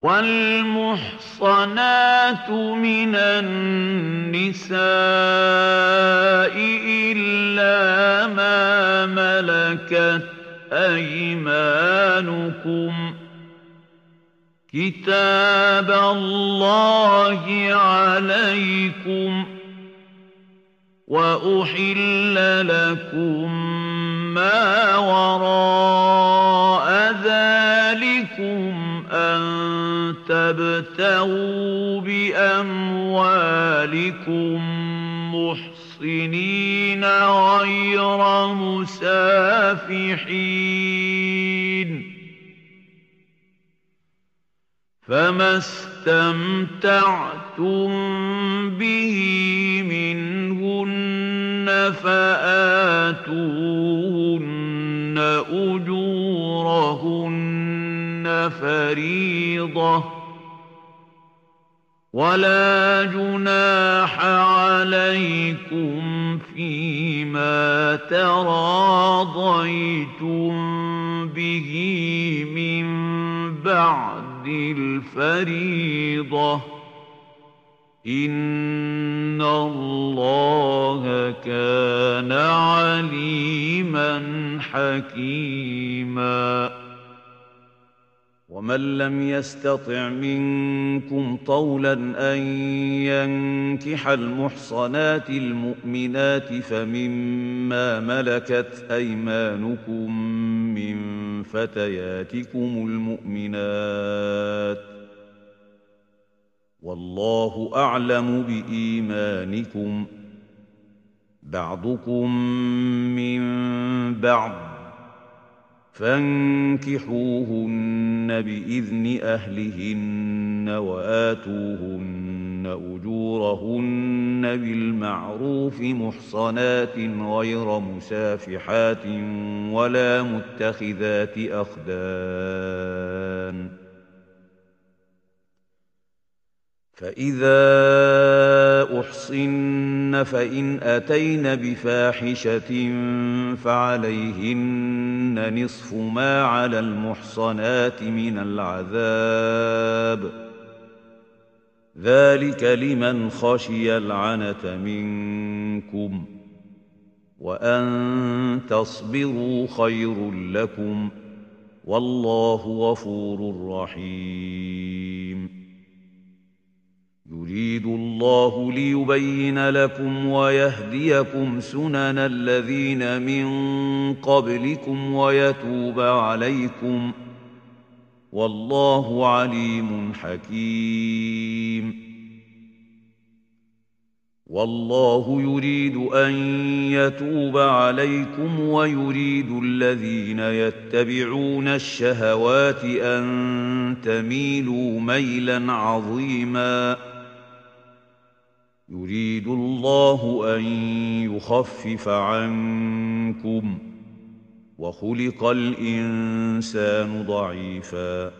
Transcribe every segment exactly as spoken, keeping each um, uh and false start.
وَالْمُحْصَنَاتُ مِنَ النِّسَاءِ إِلَّا مَا مَلَكَتْ أَيْمَانُكُمْ ۖ كِتَابَ اللَّهِ عَلَيْكُمْ ۚ وَأُحِلَّ لَكُم مَّا وَرَاءَ ذَٰلِكُمْ أَن تَبْتَغُوا بِأَمْوَالِكُم مُّحْصِنِينَ غَيْرَ مُسَافِحِينَ ۚ فَمَا اسْتَمْتَعْتُم بِهِ مِنْهُنَّ فَآتُوهُنَّ أُجُورَهُنَّ فَرِيضَةً ۚ وَلَا جُنَاحَ عَلَيْكُمْ فِيمَا تَرَاضَيْتُم بِهِ مِن بَعْدِ الْفَرِيضَةِ ۚ إِنَّ اللَّهَ كَانَ عَلِيمًا حَكِيمًا. وَمَن لَّمْ يَسْتَطِعْ مِنكُمْ طَوْلًا أَن يَنكِحَ الْمُحْصَنَاتِ الْمُؤْمِنَاتِ فَمِمَّا مَلَكَتْ أَيْمَانُكُم مِّن فَتَيَاتِكُمُ الْمُؤْمِنَاتِ ۚ وَاللَّهُ أَعْلَمُ بِإِيمَانِكُم ۚ بَعْضُكُم مِّن بَعْضٍ ۚ فَانكِحُوهُنَّ بِإِذْنِ أَهْلِهِنَّ وَآتُوهُنَّ أُجُورَهُنَّ بِالْمَعْرُوفِ مُحْصَنَاتٍ غَيْرَ مُسَافِحَاتٍ وَلَا مُتَّخِذَاتِ أَخْدَانٍ ۚ فَإِذَا أُحْصِنَّ فَإِنْ أَتَيْنَ بِفَاحِشَةٍ فَعَلَيْهِنَّ نِصْفُ مَا عَلَى الْمُحْصَنَاتِ مِنَ الْعَذَابِ ۚ ذَٰلِكَ لِمَنْ خَشِيَ الْعَنَتَ مِنكُمْ ۚ وَأَن تَصْبِرُوا خَيْرٌ لَّكُمْ ۗ وَاللَّهُ غَفُورٌ رَّحِيمٌ. يُرِيدُ اللَّهُ لِيُبَيِّنَ لَكُمْ وَيَهْدِيَكُمْ سُنَنَ الَّذِينَ مِن قَبْلِكُمْ وَيَتُوبَ عَلَيْكُمْ ۗ وَاللَّهُ عَلِيمٌ حَكِيمٌ. وَاللَّهُ يُرِيدُ أَن يَتُوبَ عَلَيْكُمْ وَيُرِيدُ الَّذِينَ يَتَّبِعُونَ الشَّهَوَاتِ أَن تَمِيلُوا مَيْلًا عَظِيمًا. يُرِيدُ اللَّهُ أَن يُخَفِّفَ عَنكُمْ ۚ وَخُلِقَ الْإِنسَانُ ضَعِيفًا.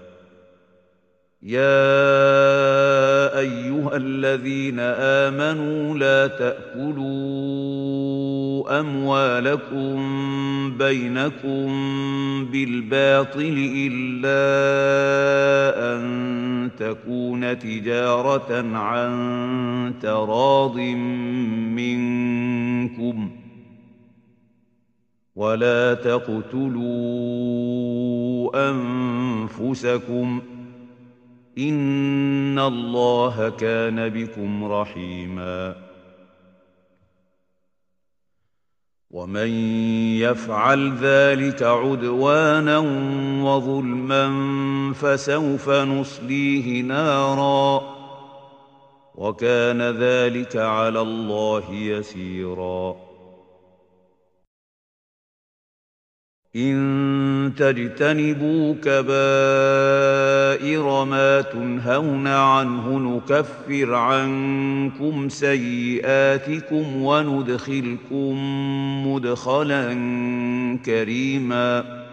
يَا أَيُّهَا الَّذِينَ آمَنُوا لَا تَأْكُلُوا أَمْوَالَكُم بَيْنَكُم بِالْبَاطِلِ إِلَّا أَن تَكُونَ تِجَارَةً عَن تَرَاضٍ مِّنكُمْ ۚ وَلَا تَقْتُلُوا أَنفُسَكُمْ ۚ إِنَّ اللَّهَ كَانَ بِكُمْ رَحِيمًا. وَمَن يَفْعَلْ ذَلِكَ عُدْوَانًا وَظُلْمًا فَسَوْفَ نُصْلِيهِ نَارًا ۚ وَكَانَ ذَلِكَ عَلَى اللَّهِ يَسِيرًا. إِن تَجْتَنِبُوا كَبَائِرَ مَا تُنْهَوْنَ عَنْهُ نُكَفِّرْ عَنكُمْ سَيِّئَاتِكُمْ وَنُدْخِلْكُم مُّدْخَلًا كَرِيمًا.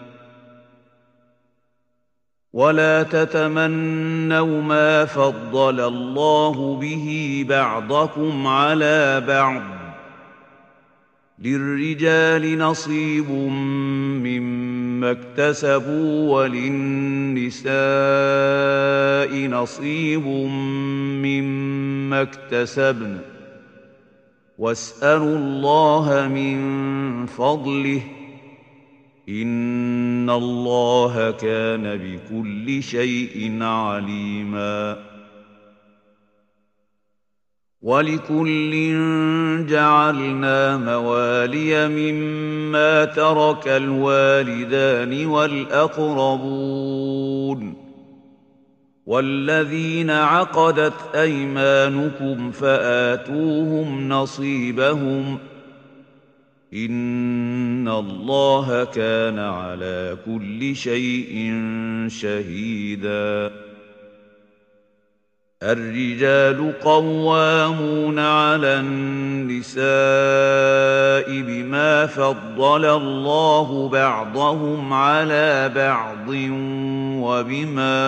وَلَا تَتَمَنَّوْا مَا فَضَّلَ اللَّهُ بِهِ بَعْضَكُمْ عَلَىٰ بَعْضٍ ۚ لِلرِّجَالِ نَصِيبٌ مِّمَّا مما اكتسبوا وللنساء نصيب مما اكتسبن واسألوا الله من فضله إن الله كان بكل شيء عليما ولكل جعلنا موالي مما ترك الوالدان والأقربون والذين عقدت أيمانكم فآتوهم نصيبهم إن الله كان على كل شيء شهيدا الرجال قوامون على النساء بما فضل الله بعضهم على بعض وبما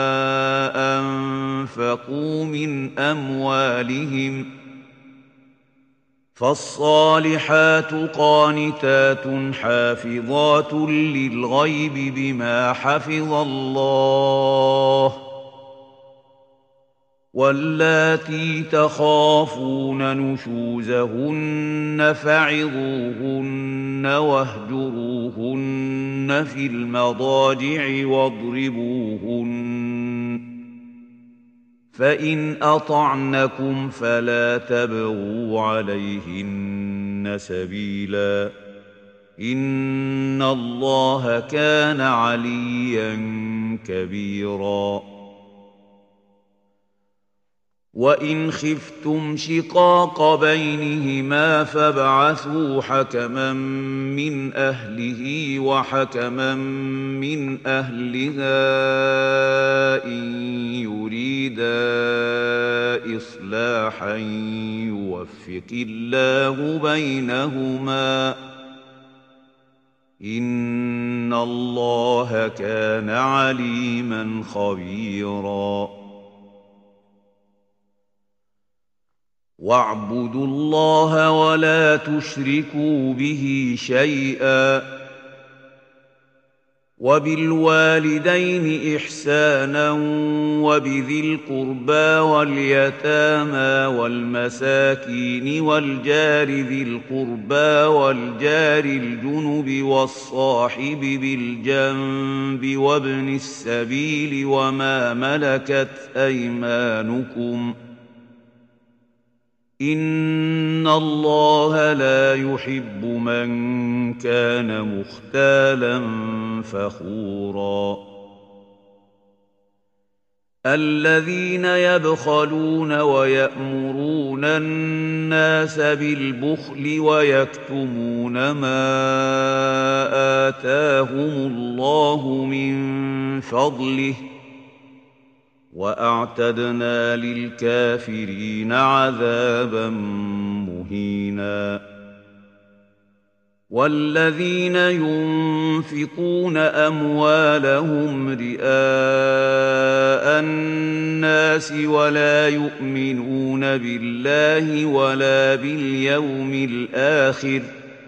أنفقوا من أموالهم فالصالحات قانتات حافظات للغيب بما حفظ الله واللاتي تخافون نشوزهن فعظوهن واهجروهن في المضاجع واضربوهن فإن أطعنكم فلا تبغوا عليهن سبيلا إن الله كان عليا كبيرا وإن خفتم شقاق بينهما فابعثوا حكما من أهله وحكما من أهلها إن يريدا إصلاحا يوفق الله بينهما إن الله كان عليما خبيرا واعبدوا الله ولا تشركوا به شيئا وبالوالدين إحسانا وبذي القربى واليتامى والمساكين والجار ذي القربى والجار الجنب والصاحب بالجنب وابن السبيل وما ملكت أيمانكم إن الله لا يحب من كان مختالا فخورا الذين يبخلون ويأمرون الناس بالبخل ويكتمون ما آتاهم الله من فضله وأعتدنا للكافرين عذابا مهينا والذين ينفقون أموالهم رئاء الناس ولا يؤمنون بالله ولا باليوم الآخر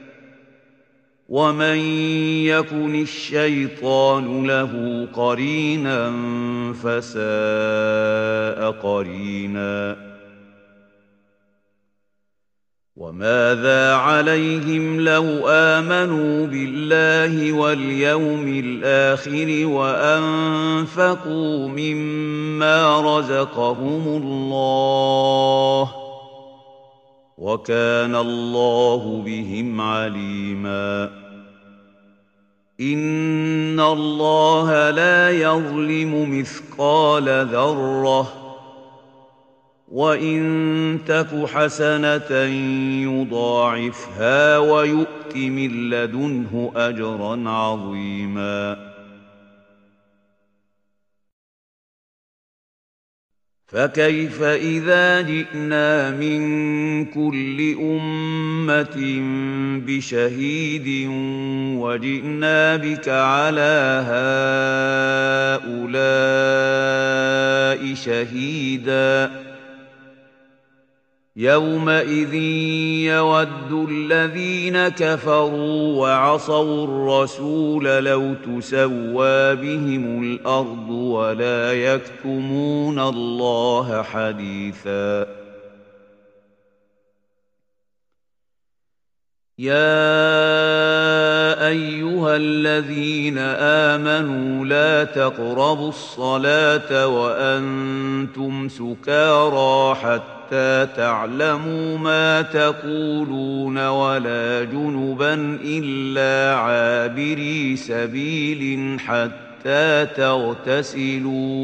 ومن يكن الشيطان له قرينا فساء قرينا وماذا عليهم لو آمنوا بالله واليوم الآخر وأنفقوا مما رزقهم الله وكان الله بهم عليما إن الله لا يظلم مثقال ذرة وإن تك حسنة يضاعفها ويؤت من لدنه أجرا عظيما فكيف إذا جئنا من كل أمة بشهيد وجئنا بك على هؤلاء شهيدا يومئذ يود الذين كفروا وعصوا الرسول لو تسوى بهم الأرض ولا يكتمون الله حديثا يا أيها الذين آمنوا لا تقربوا الصلاة وأنتم سكارى حتى تعلموا ما تقولون ولا جنبا إلا عابري سبيل حتى تغتسلوا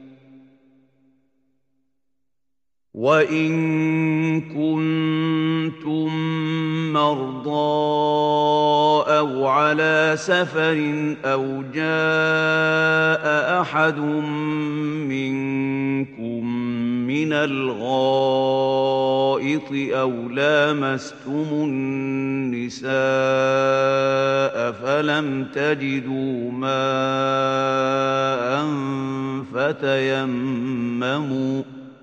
وإن كنتم مرضى أو على سفر أو جاء أحد منكم من الغائط أو لامستم النساء فلم تجدوا ماء فتيمموا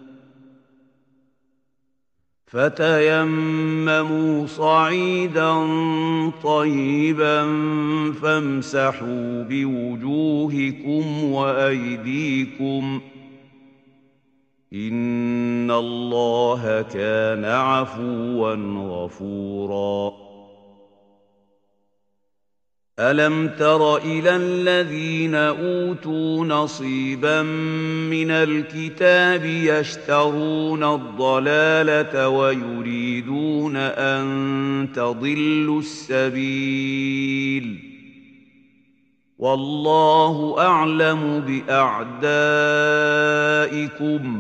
فتيمموا صعيدا طيبا فامسحوا بوجوهكم وأيديكم إن الله كان عفوا غفورا ألم تر إلى الذين أوتوا نصيبا من الكتاب يشترون الضلالة ويريدون أن تضلوا السبيل والله أعلم بأعدائكم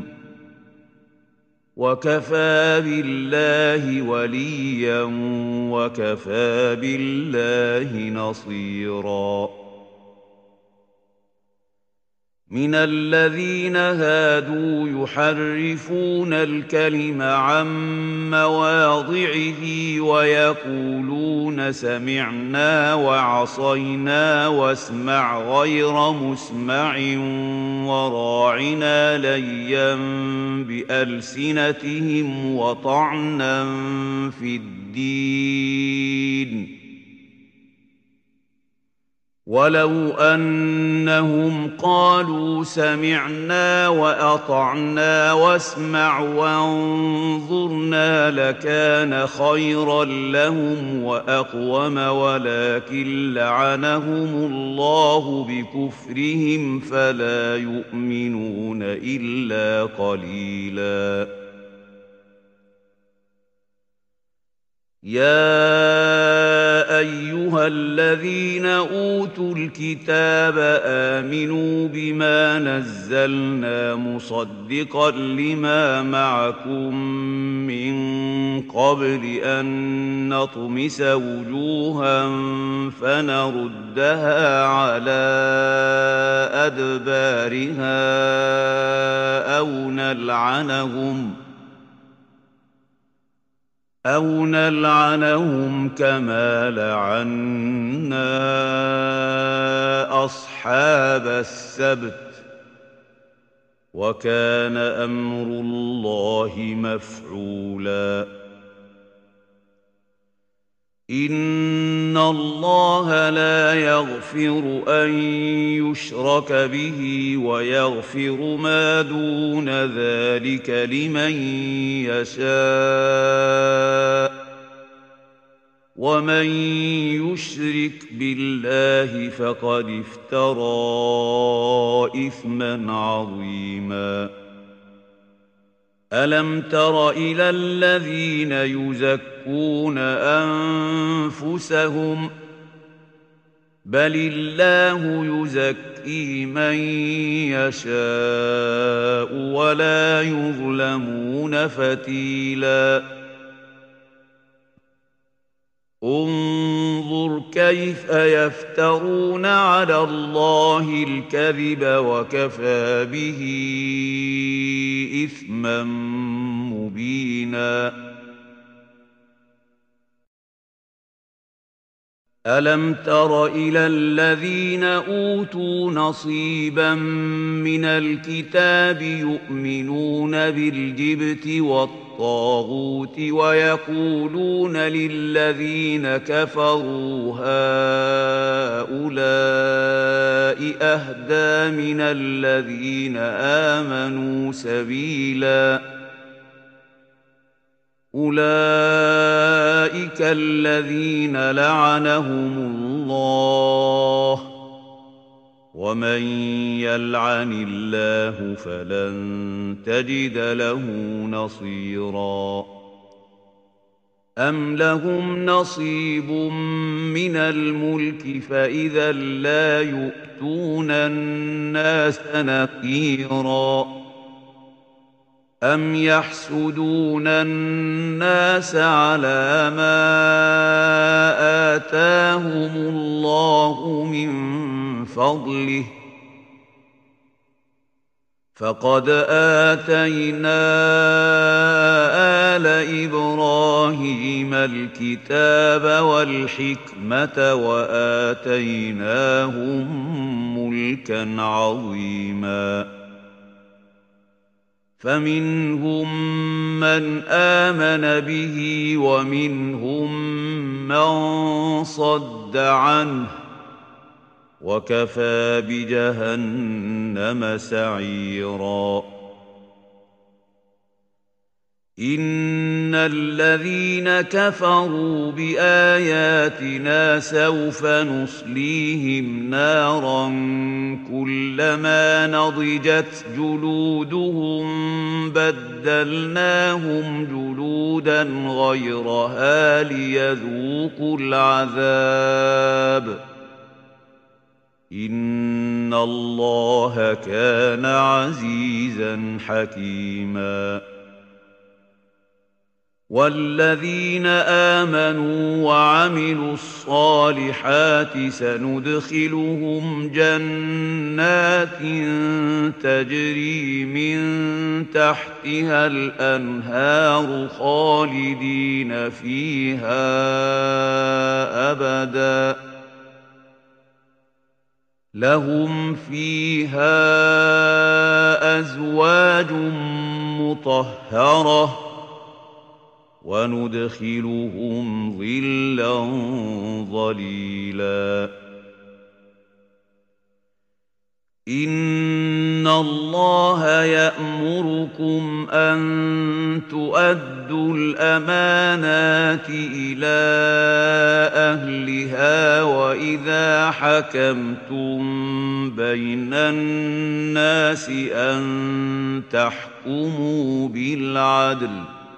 وكفى بالله وليا وكفى بالله نصيرا من الذين هادوا يحرفون الكلم عن مواضعه ويقولون سمعنا وعصينا واسمع غير مسمع وراعنا ليا بألسنتهم وطعنا في الدين ولو أنهم قالوا سمعنا وأطعنا واسمع وانظرنا لكان خيرا لهم وأقوم ولكن لعنهم الله بكفرهم فلا يؤمنون إلا قليلا يا أيها الذين أوتوا الكتاب آمنوا بما نزلنا مصدقا لما معكم من قبل أن نطمس وجوها فنردها على أدبارها أو نلعنهم أو نلعنهم كما لعنا أصحاب السبت وكان أمر الله مفعولا إن الله لا يغفر أن يشرك به ويغفر ما دون ذلك لمن يشاء ومن يشرك بالله فقد افترى إثما عظيما ألم تر إلى الذين يزكون أنفسهم بل الله يزكي من يشاء ولا يظلمون فتيلا انظر كيف يفترون على الله الكذب وكفى به إثما مبينا ألم تر إلى الذين أوتوا نصيبا من الكتاب يؤمنون بالجبت والطاغوت والطاغوت ويقولون للذين كفروا هؤلاء أهدى من الذين آمنوا سبيلا أولئك الذين لعنهم الله ومن يلعن الله فلن تجد له نصيرا أم لهم نصيب من الملك فإذا لا يؤتون الناس نقيرا أم يحسدون الناس على ما آتاهم الله من فضله فقد آتينا آل إبراهيم الكتاب والحكمة وآتيناهم ملكا عظيما فمنهم من آمن به ومنهم من صد عنه وكفى بجهنم سعيرا إن الذين كفروا بآياتنا سوف نصليهم نارا كلما نضجت جلودهم بدلناهم جلودا غيرها ليذوقوا العذاب إن الله كان عزيزا حكيما والذين آمنوا وعملوا الصالحات سندخلهم جنات تجري من تحتها الأنهار خالدين فيها أبدا لهم فيها أزواج مطهرة وندخلهم ظلا ظليلا إن الله يأمركم أن تؤدوا الأمانات إلى أهلها وإذا حكمتم بين الناس أن تحكموا بالعدل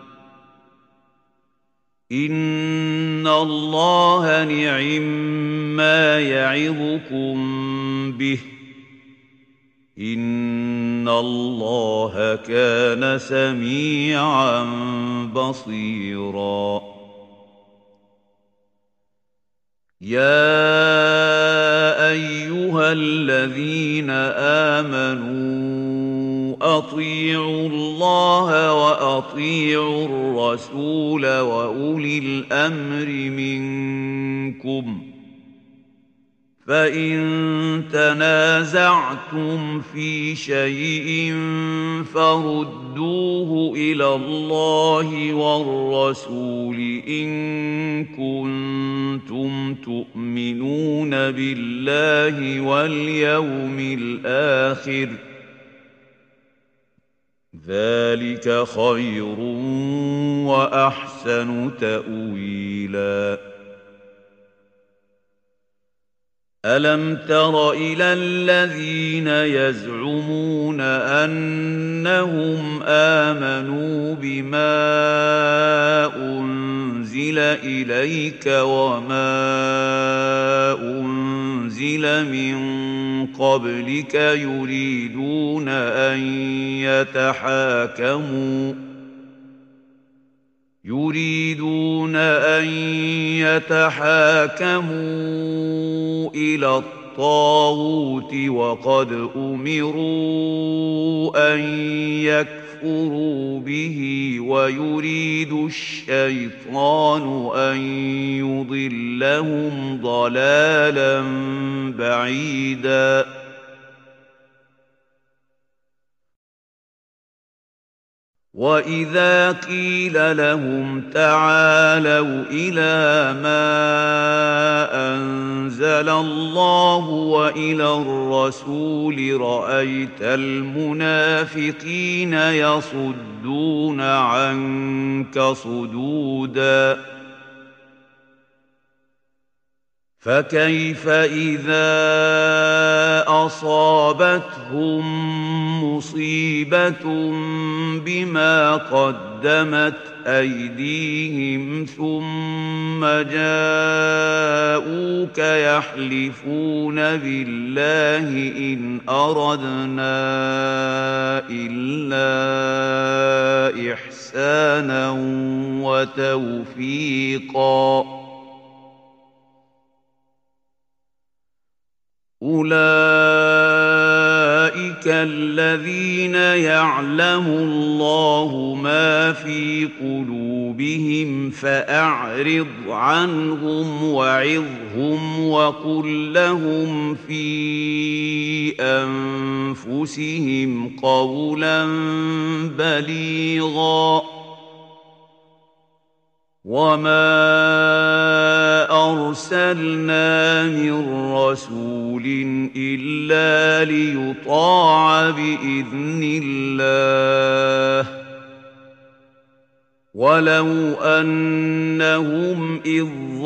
إن الله نعم ما يعظكم به إن الله كان سميعا بصيرا يا أيها الذين آمنوا أطيعوا الله وأطيعوا الرسول وأولي الأمر منكم فإن تنازعتم في شيء فردوه إلى الله والرسول إن كنتم تؤمنون بالله واليوم الآخر ذلك خير وأحسن تأويلا ألم تر إلى الذين يزعمون أنهم آمنوا بما أنزل إليك وما أنزل من قبلك يريدون أن يتحاكموا يريدون أن يتحاكموا إلى الطاغوت وقد أمروا أن يكفروا به ويريد الشيطان أن يضلهم ضلالا بعيدا وَإِذَا قِيلَ لَهُمْ تَعَالَوْا إِلَىٰ مَا أَنزَلَ اللَّهُ وَإِلَى الرَّسُولِ رَأَيْتَ الْمُنَافِقِينَ يَصُدُّونَ عَنكَ صُدُودًا فَكَيْفَ إِذَا أَصَابَتْهُم مُّصِيبَةٌ بِمَا قَدَّمَتْ أَيْدِيهِمْ ثُمَّ جَاءُوكَ يَحْلِفُونَ بِاللَّهِ إِنْ أَرَدْنَا إِلَّا إِحْسَانًا وَتَوْفِيقًا أُولَئِكَ الَّذِينَ يَعْلَمُ اللَّهُ مَا فِي قُلُوبِهِمْ فَأَعْرِضْ عَنْهُمْ وَعِظْهُمْ وَقُل لَّهُمْ فِي أَنفُسِهِمْ قَوْلًا بَلِيغًا وَمَا أَرْسَلْنَا مِن رَّسُولٍ إِلَّا لِيُطَاعَ بِإِذْنِ اللَّهِ وَلَوْ أَنَّهُمْ إِذ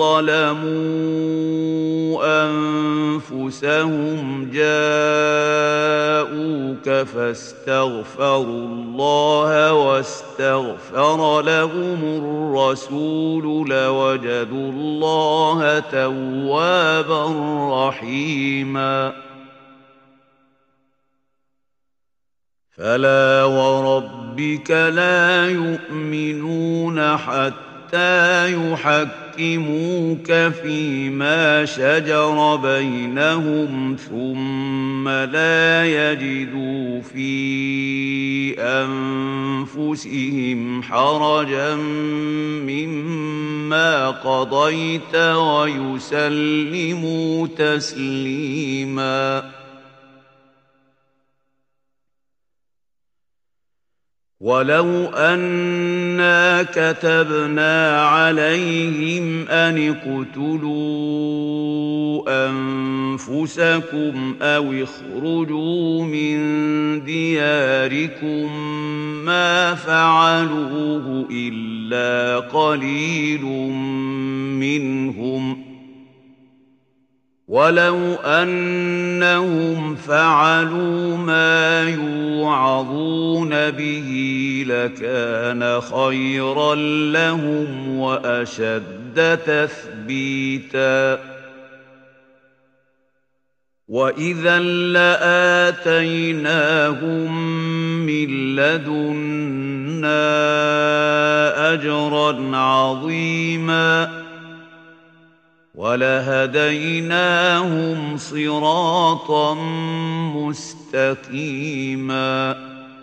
ظَّلَمُوا أَنفُسَهُمْ جَاءُوكَ فَاسْتَغْفَرُوا اللَّهَ وَاسْتَغْفَرَ لَهُمُ الرَّسُولُ لَوَجَدُوا اللَّهَ تَوَّابًا رَّحِيمًا فَلَا وَرَبِّكَ لَا يُؤْمِنُونَ حَتَّىٰ يُحَكِّمُوكَ فِيمَا شَجَرَ بَيْنَهُمْ ثُمَّ لَا يَجِدُوا فِي أَنفُسِهِمْ حَرَجًا مِّمَّا قَضَيْتَ وَيُسَلِّمُوا تَسْلِيمًا وَلَوْ أَنَّا كَتَبْنَا عَلَيْهِمْ أَنِ اقْتُلُوا أَنفُسَكُمْ أَوِ اخْرُجُوا مِن دِيَارِكُم مَّا فَعَلُوهُ إِلَّا قَلِيلٌ مِّنْهُمْ ۖ وَلَوْ أَنَّهُمْ فَعَلُوا مَا يُوعَظُونَ بِهِ لَكَانَ خَيْرًا لَّهُمْ وَأَشَدَّ تَثْبِيتًا وَإِذًا لَّآتَيْنَاهُم مِّن لَّدُنَّا أَجْرًا عَظِيمًا وَلَهَدَيْنَاهُمْ صِرَاطًا مُّسْتَقِيمًا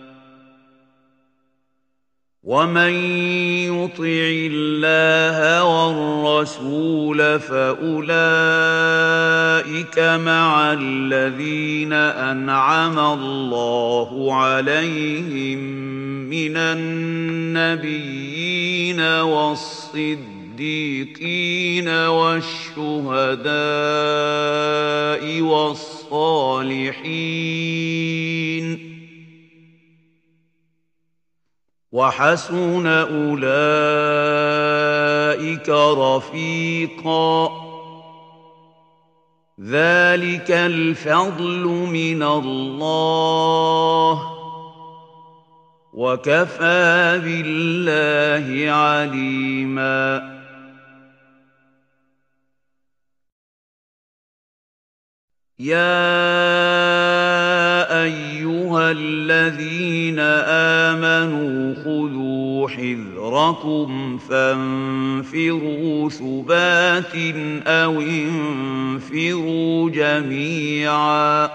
وَمَن يُطِعِ اللَّهَ وَالرَّسُولَ فَأُولَٰئِكَ مَعَ الَّذِينَ أَنْعَمَ اللَّهُ عَلَيْهِم مِّنَ النَّبِيِّينَ وَالصِّدِّيقِينَ وَالشُّهَدَاءِ وَالصَّالِحِينَ وَحَسُنَ أُولَٰئِكَ رَفِيقًا ذَلِكَ الْفَضْلُ مِنَ اللَّهِ وَكَفَىٰ بِاللَّهِ عَلِيمًا يَا أَيُّهَا الَّذِينَ آمَنُوا خُذُوا حِذْرَكُمْ فَانفِرُوا ثُبَاتٍ أَوِ انفِرُوا جَمِيعًا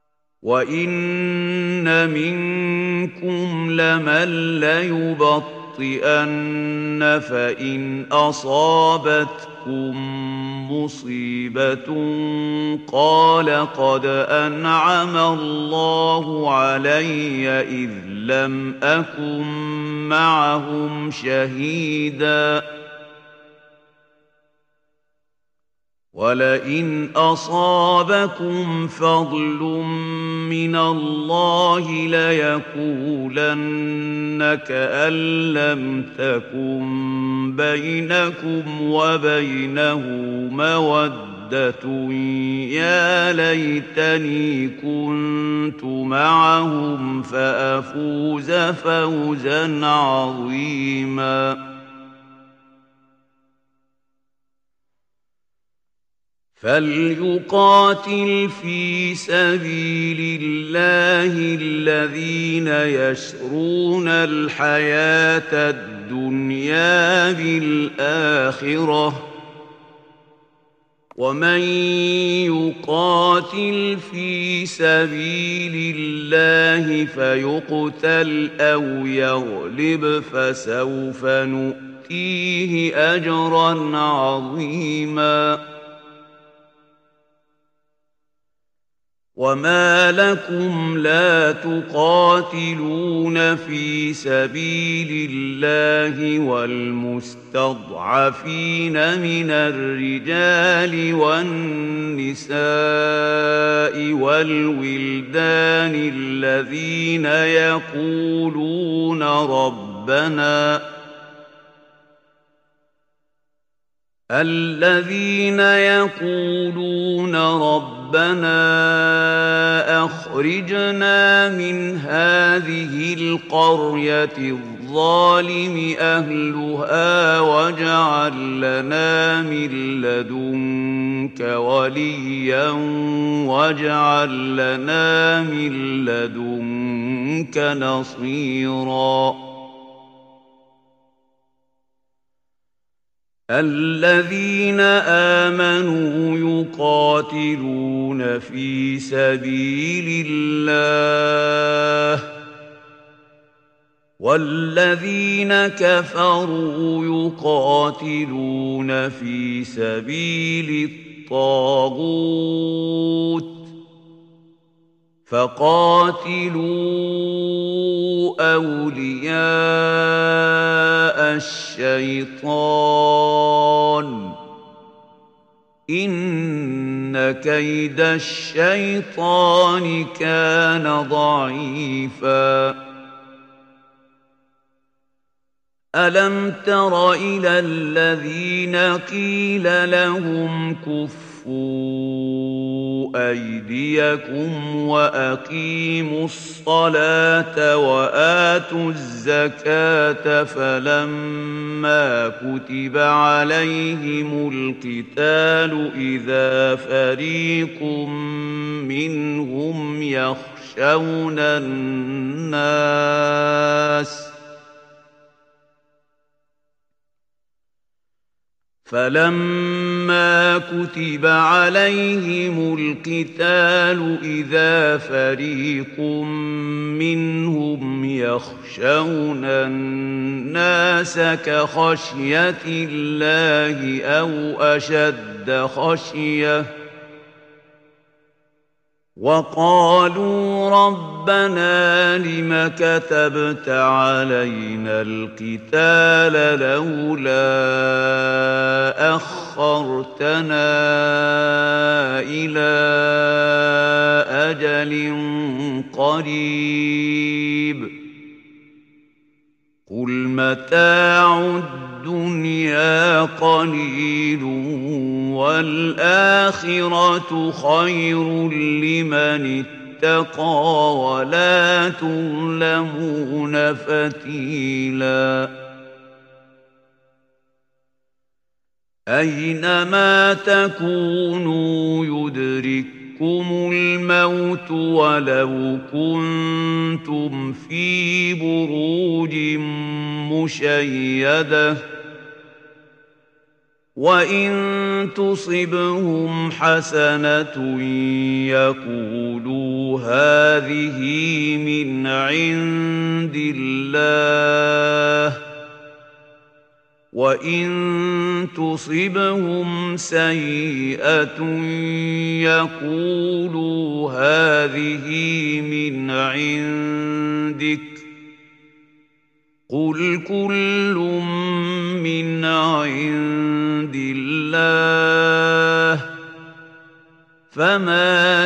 وَإِنَّ مِنكُمْ لَمَن لَّيُبَطِّئَنَّ لتخطئن فإن أصابتكم مصيبة قال قد أنعم الله علي إذ لم أكن معهم شهيدا ولئن أصابكم فضل من الله ليقولن كأن لم تكن بينكم وبينه مودة يا ليتني كنت معهم فأفوز فوزا عظيما فليقاتل في سبيل الله الذين يشرون الحياة الدنيا بالآخرة ومن يقاتل في سبيل الله فيقتل أو يغلب فسوف نؤتيه أجرا عظيما وما لكم لا تقاتلون في سبيل الله والمستضعفين من الرجال والنساء والولدان الذين يقولون ربنا الذين يقولون ربنا أخرجنا من هذه القرية الظالم أهلها واجعل لنا من لدنك وليا واجعل لنا من لدنك نصيرا الذين آمنوا يقاتلون في سبيل الله والذين كفروا يقاتلون في سبيل الطاغوت فقاتلوا أولياء الشيطان إن كيد الشيطان كان ضعيفا ألم تر إلى الذين قيل لهم كفوا أيديكم وأقيموا الصلاة وآتوا الزكاة فلما كتب عليهم القتال إذا فريق منهم يخشون الناس فلما كتب عليهم القتال إذا فريق منهم يخشون الناس كخشية الله أو أشد خشية وقالوا ربنا لم كتبت علينا القتال لولا أخرتنا إلى أجل قريب قل متاع الدنيا قليل والآخرة خير لمن اتقى ولا تظلمون فتيلا أينما تكونوا يدرككم الموت ولو كنتم في بروج مشيدة وإن تصبهم حسنة يقولوا هذه من عند الله وإن تصبهم سيئة يقولوا هذه من عندك قل كل من عند الله فما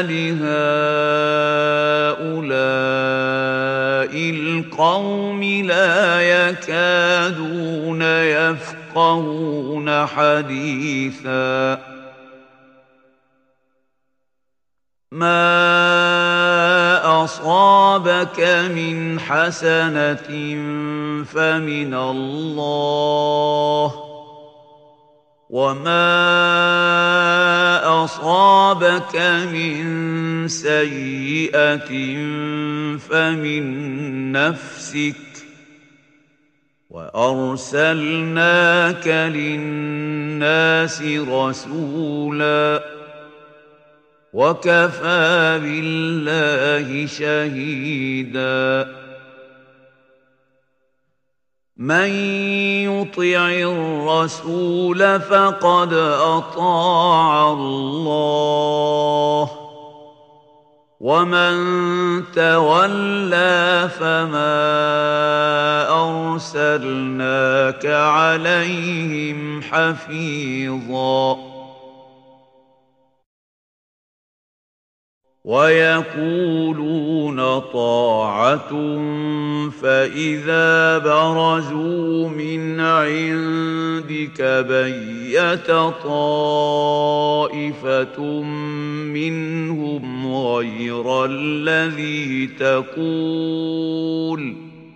لهؤلاء القوم لا يكادون يفقهون حديثا ما أصابك من حسنة فمن الله وما أصابك من سيئة فمن نفسك وأرسلناك للناس رسولا وكفى بالله شهيدا من يطع الرسول فقد أطاع الله ومن تولى فما أرسلناك عليهم حفيظا ويقولون طاعة فإذا برزوا من عندك بيت طائفة منهم غير الذي تقول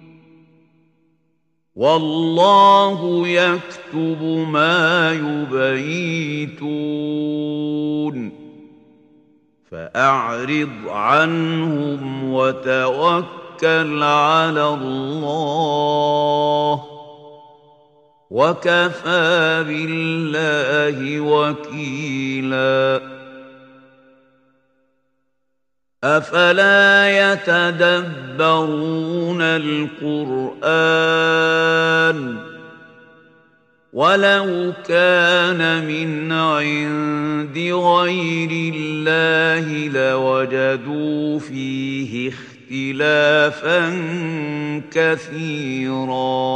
والله يكتب ما يبيتون فأعرض عنهم وتوكل على الله وكفى بالله وكيلا أفلا يتدبرون القرآن ولو كان من عند غير الله لوجدوا فيه اختلافا كثيرا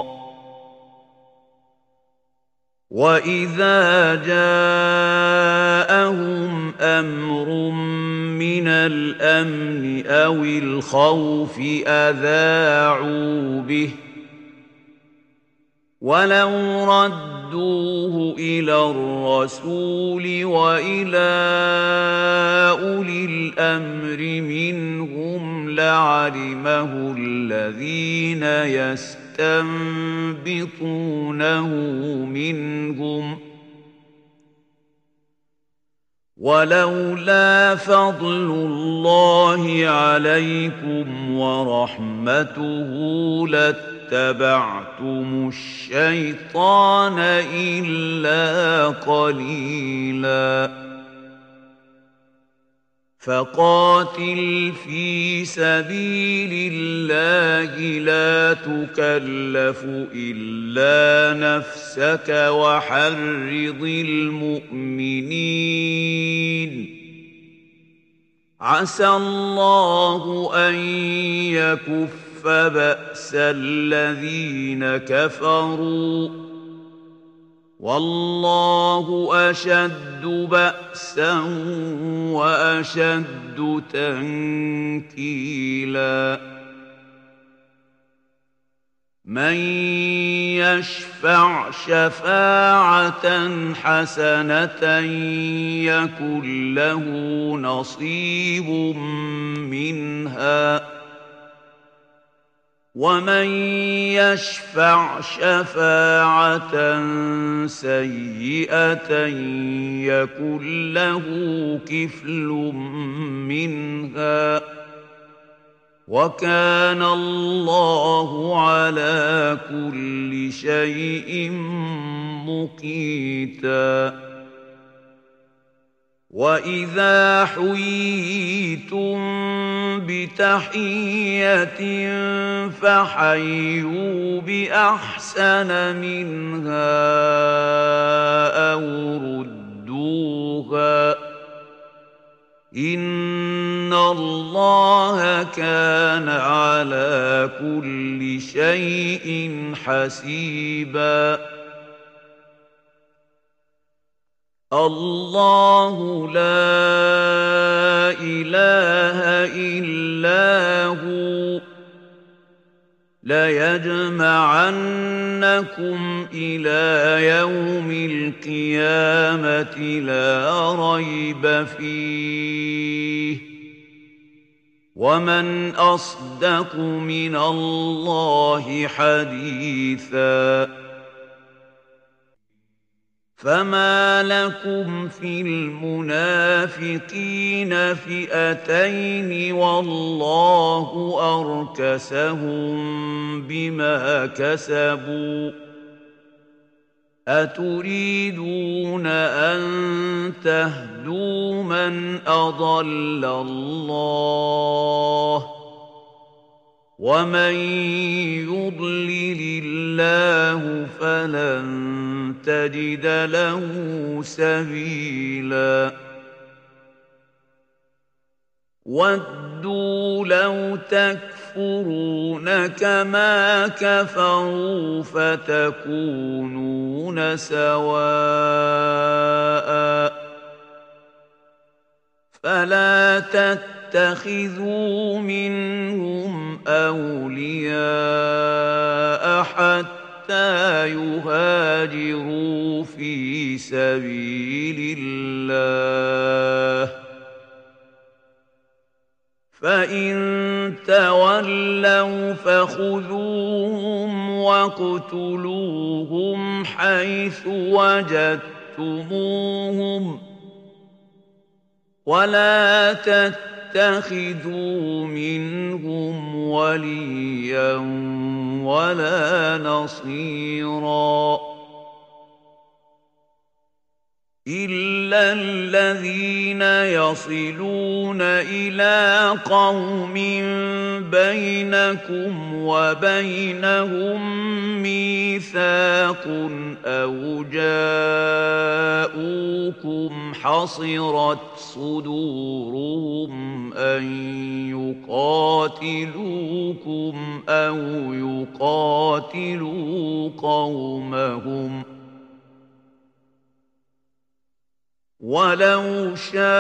وإذا جاءهم أمر من الأمن أو الخوف أذاعوا به ولو ردوه إلى الرسول وإلى أولي الأمر منهم لعلمه الذين يستنبطونه منهم ولولا فضل الله عليكم ورحمته لاتبعتم الشيطان إلا قليلا فقاتل في سبيل الله لا تكلف إلا نفسك وحرض المؤمنين عسى الله أن يكف بأس الذين كفروا والله أشد بأسا وأشد تنكيلا من يشفع شفاعة حسنة يكن له نصيب منها ومن يشفع شفاعة سيئة يكن له كفل منها وكان الله على كل شيء مقيتا وَإِذَا حُيِّيتُم بِتَحِيَّةٍ فَحَيُّوا بِأَحْسَنَ مِنْهَا أَوْ رُدُّوهَا ۗ إِنَّ اللَّهَ كَانَ عَلَىٰ كُلِّ شَيْءٍ حَسِيبًا. اللَّهُ لَا إِلَٰهَ إِلَّا هُوَ ۚ لَيَجْمَعَنَّكُمْ إِلَىٰ يَوْمِ الْقِيَامَةِ لَا رَيْبَ فِيهِ ۗ وَمَنْ أَصْدَقُ مِنَ اللَّهِ حَدِيثًا. فَمَا لَكُمْ فِي الْمُنَافِقِينَ فِئَتَيْنِ وَاللَّهُ أَرْكَسَهُم بِمَا كَسَبُوا ۚ أَتُرِيدُونَ أَن تَهْدُوا مَنْ أَضَلَّ اللَّهُ ۖ وَمَن يُضْلِلِ اللَّهُ فَلَن تَجِدَ لَهُ سَبِيلًا. وَدُّوا لَوْ تَكْفُرُونَ كَمَا كَفَرُوا فَتَكُونُونَ سَوَاءً ۖ فَلَا تَتَّخِذُوا مِنْهُمْ أَوْلِيَاءَ حَتَّىٰ يُهَاجِرُوا فِي سَبِيلِ اللَّهِ ۚ فَإِن تَوَلَّوْا فَخُذُوهُمْ وَاقْتُلُوهُمْ حَيْثُ وَجَدتُّمُوهُمْ ۖ وَلَا تَتَّخِذُوا مِنْهُمْ وَلِيًّا وَلَا نَصِيرًا إِلَّا الَّذِينَ يَصِلُونَ إِلَىٰ قَوْمٍ بَيْنَكُمْ وَبَيْنَهُم مِّيثَاقٌ أَوْ جَاءُوكُمْ حَصِرَتْ صُدُورُهُمْ أَن يُقَاتِلُوكُمْ أَوْ يُقَاتِلُوا قَوْمَهُمْ ۚ وَلَوْ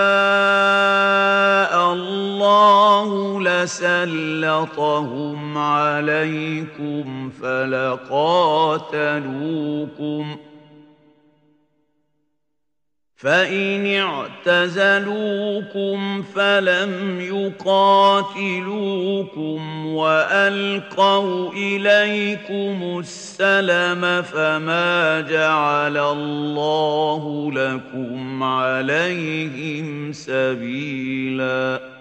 شَاءَ اللَّهُ لَسَلَّطَهُمْ عَلَيْكُمْ فَلَقَاتَلُوكُمْ ۚ فَإِنِ اعْتَزَلُوكُمْ فَلَمْ يُقَاتِلُوكُمْ وَأَلْقَوْا إِلَيْكُمُ السَّلَمَ فَمَا جَعَلَ اللَّهُ لَكُمْ عَلَيْهِمْ سَبِيلًا.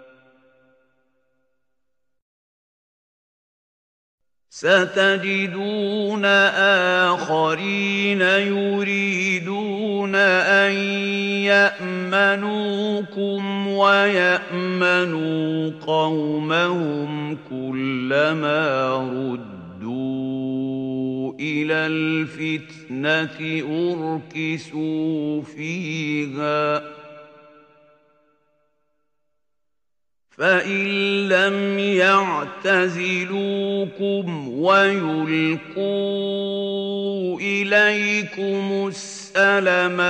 سَتَجِدُونَ آخَرِينَ يُرِيدُونَ أَن يَأْمَنُوكُمْ وَيَأْمَنُوا قَوْمَهُمْ كُلَّمَا رُدُّوا إِلَى الْفِتْنَةِ أُرْكِسُوا فِيهَا ۚ فَإِن لَّمْ يَعْتَزِلُوكُمْ وَيُلْقُوا إِلَيْكُمُ السَّلَمَ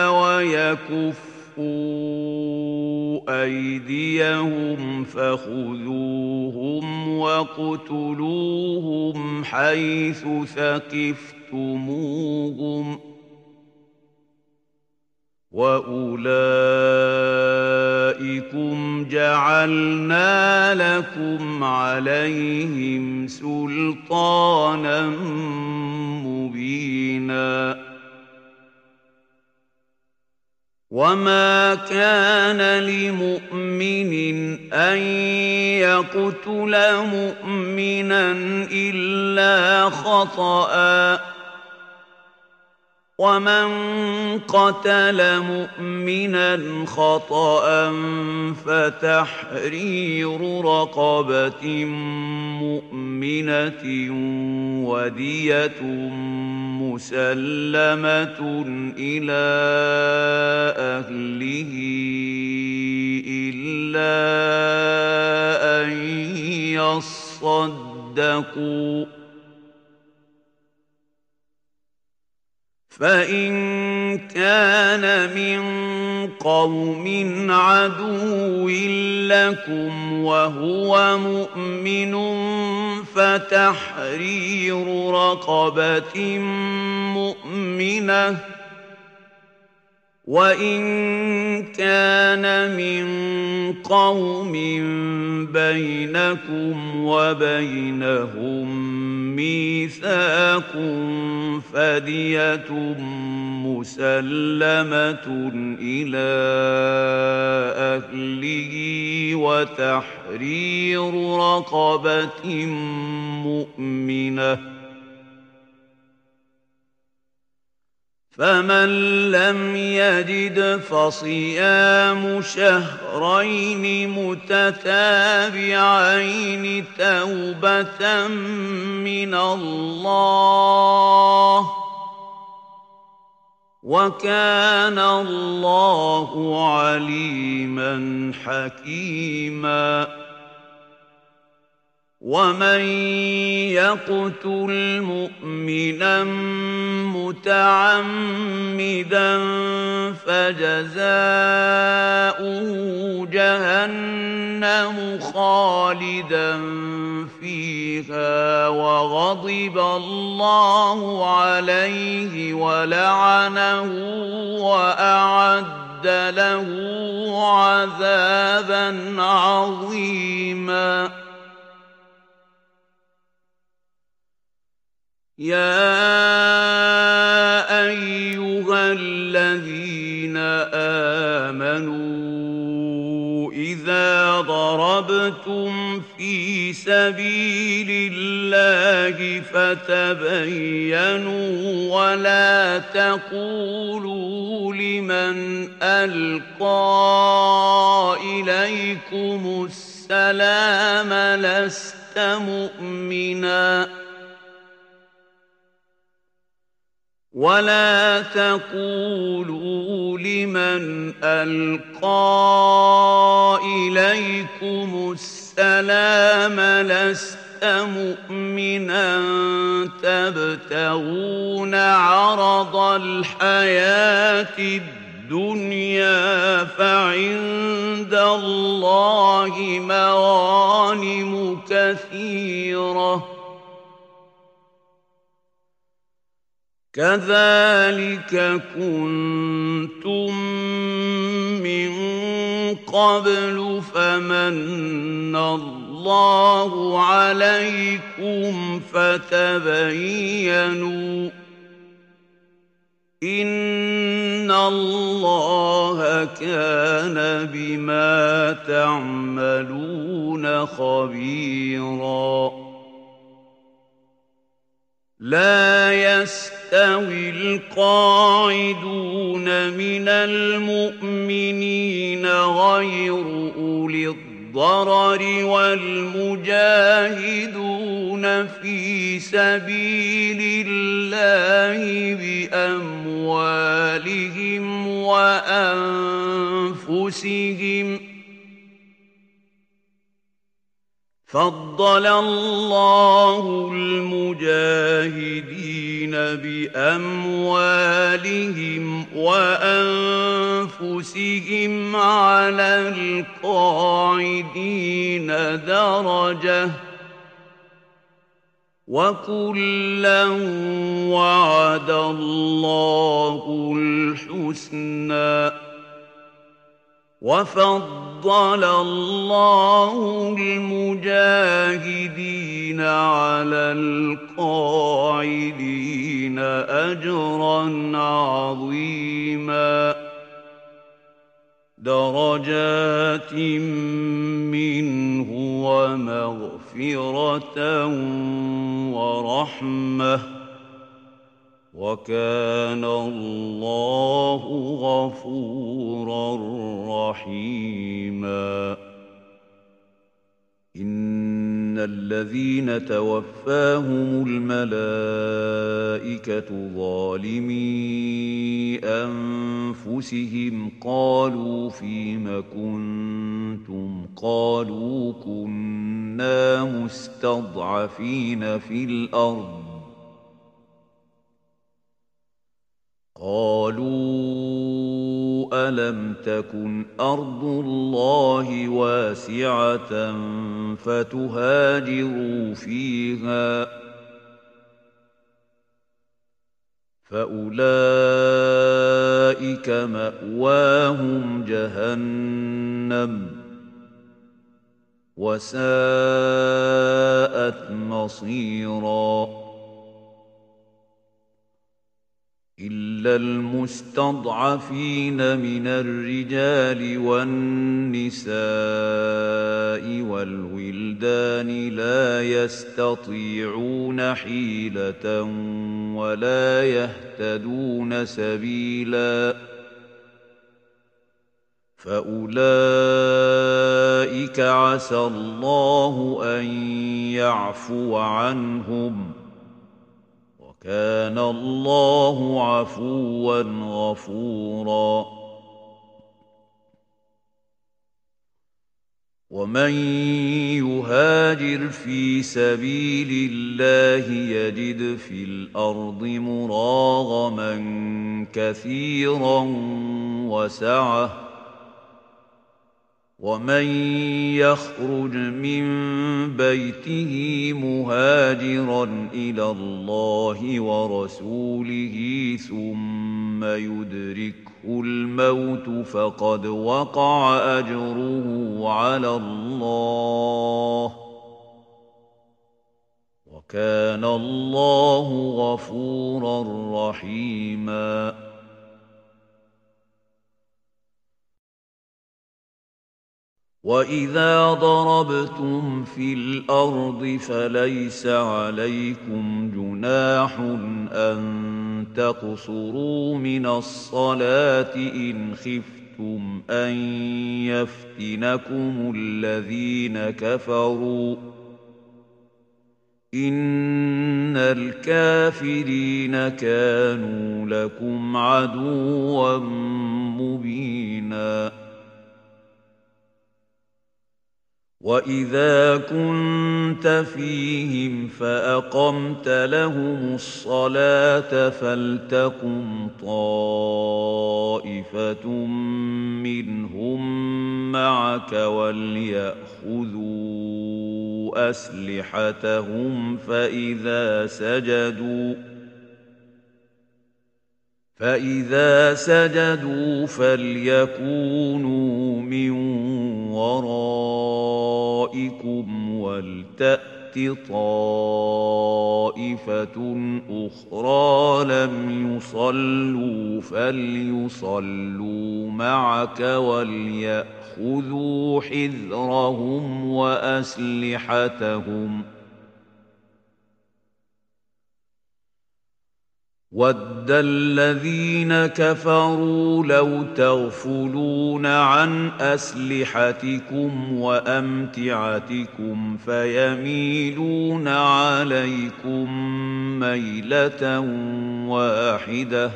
وَيَكُفُّوا أَيْدِيَهُمْ فَخُذُوهُمْ وَاقْتُلُوهُمْ حَيْثُ ثَقِفْتُمُوهُمْ ۚ وَأُولَٰئِكُمْ جَعَلْنَا لَكُمْ عَلَيْهِمْ سُلْطَانًا مُّبِينًا. وَمَا كَانَ لِمُؤْمِنٍ أَن يَقْتُلَ مُؤْمِنًا إِلَّا خَطَأً ۚ ومن قتل مؤمنا خطأ فتحرير رقبة مؤمنة ودية مسلمة إلى أهله إلا أن يصدقوا فإن كان من قوم عدو لكم وهو مؤمن فتحرير رقبة مؤمنة وإن كان من قوم بينكم وبينهم ميثاق فدية مسلمة إلى أهله وتحرير رقبة مؤمنة فمن لم يجد فصيام شهرين متتابعين توبة من الله وكان الله عليما حكيما ومن يقتل مؤمنا متعمدا فجزاؤه جهنم خالدا فيها وغضب الله عليه ولعنه وأعد له عذابا عظيما يا أيها الذين آمنوا إذا ضربتم في سبيل الله فتبينوا ولا تقولوا لمن ألقى إليكم السلام لست مؤمناً ولا تقولوا لمن ألقى إليكم السلام لست مؤمنا تبتغون عرض الحياة الدنيا فعند الله مغانم كثيرة كذلك كنتم من قبل فمن الله عليكم فتبينوا إن الله كان بما تعملون خبيراً لا يستوي القاعدون من المؤمنين غير أولي الضرر والمجاهدون في سبيل الله بأموالهم وأنفسهم فضل الله المجاهدين بأموالهم وأنفسهم على القاعدين درجة وكلا وعد الله الحسنى وفضل الله المجاهدين على القاعدين أجرا عظيما درجات منه ومغفرة ورحمة وكان الله غفورا رحيما إن الذين توفاهم الملائكة ظالمي أنفسهم قالوا فيم كنتم قالوا كنا مستضعفين في الأرض قالوا ألم تكن أرض الله واسعة فتهاجروا فيها فأولئك مأواهم جهنم وساءت مصيراً إلا المستضعفين من الرجال والنساء والولدان لا يستطيعون حيلة ولا يهتدون سبيلا فأولئك عسى الله أن يعفو عنهم وكان الله عفوا غفورا ومن يهاجر في سبيل الله يجد في الأرض مراغما كثيرا وسعة ومن يخرج من بيته مهاجرا إلى الله ورسوله ثم يدركه الموت فقد وقع أجره على الله وكان الله غفورا رحيما وَإِذَا ضَرَبْتُمْ فِي الْأَرْضِ فَلَيْسَ عَلَيْكُمْ جُنَاحٌ أَن تَقْصُرُوا مِنَ الصَّلَاةِ إِنْ خِفْتُمْ أَن يَفْتِنَكُمُ الَّذِينَ كَفَرُوا إِنَّ الْكَافِرِينَ كَانُوا لَكُمْ عَدُوًّا مُبِينًا وَإِذَا كُنتَ فِيهِمْ فَأَقَمْتَ لَهُمُ الصَّلَاةَ فَلْتَقُمْ طَائِفَةٌ مِّنْهُم مَّعَكَ وَلْيَأْخُذُوا أَسْلِحَتَهُمْ فَإِذَا سَجَدُوا فَإِذَا سَجَدُوا فَلْيَكُونُوا مِنْ وَرَائِكُمْ وَلْتَأْتِ طَائِفَةٌ أُخْرَىٰ لَمْ يُصَلُّوا فَلْيُصَلُّوا مَعَكَ وَلْيَأْخُذُوا حِذْرَهُمْ وَأَسْلِحَتَهُمْ وَدَّ الَّذِينَ كَفَرُوا لَوْ تَغْفُلُونَ عَنْ أَسْلِحَتِكُمْ وَأَمْتِعَتِكُمْ فَيَمِيلُونَ عَلَيْكُمْ مَيْلَةً وَاحِدَةً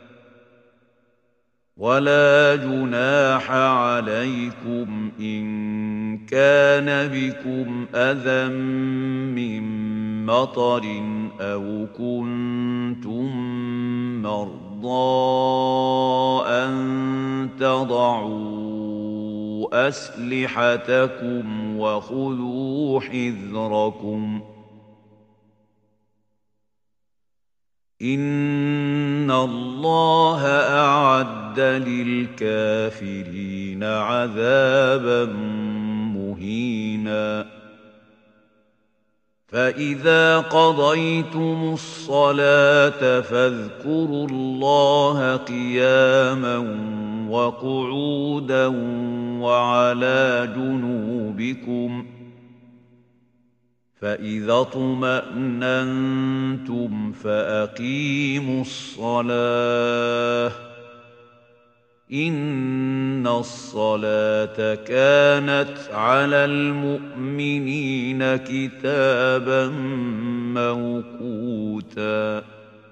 وَلَا جُنَاحَ عَلَيْكُمْ إِن كَانَ بِكُمْ أَذًى مِّن مَّطَرٍ أَوْ كُنتُم مَّرْضَىٰ أَن تَضَعُوا أَسْلِحَتَكُمْ وَخُذُوا حِذْرَكُمْ إِنَّ اللَّهَ أَعَدَّ لِلْكَافِرِينَ عَذَابًا مُّهِينًا فَإِذَا قَضَيْتُمُ الصَّلَاةَ فاذكروا اللَّهَ قِيَامًا وَقُعُودًا وَعَلَى جُنُوبِكُمْ فإذا اطمأننتم فأقيموا الصلاة إن الصلاة كانت على المؤمنين كتابا موقوتا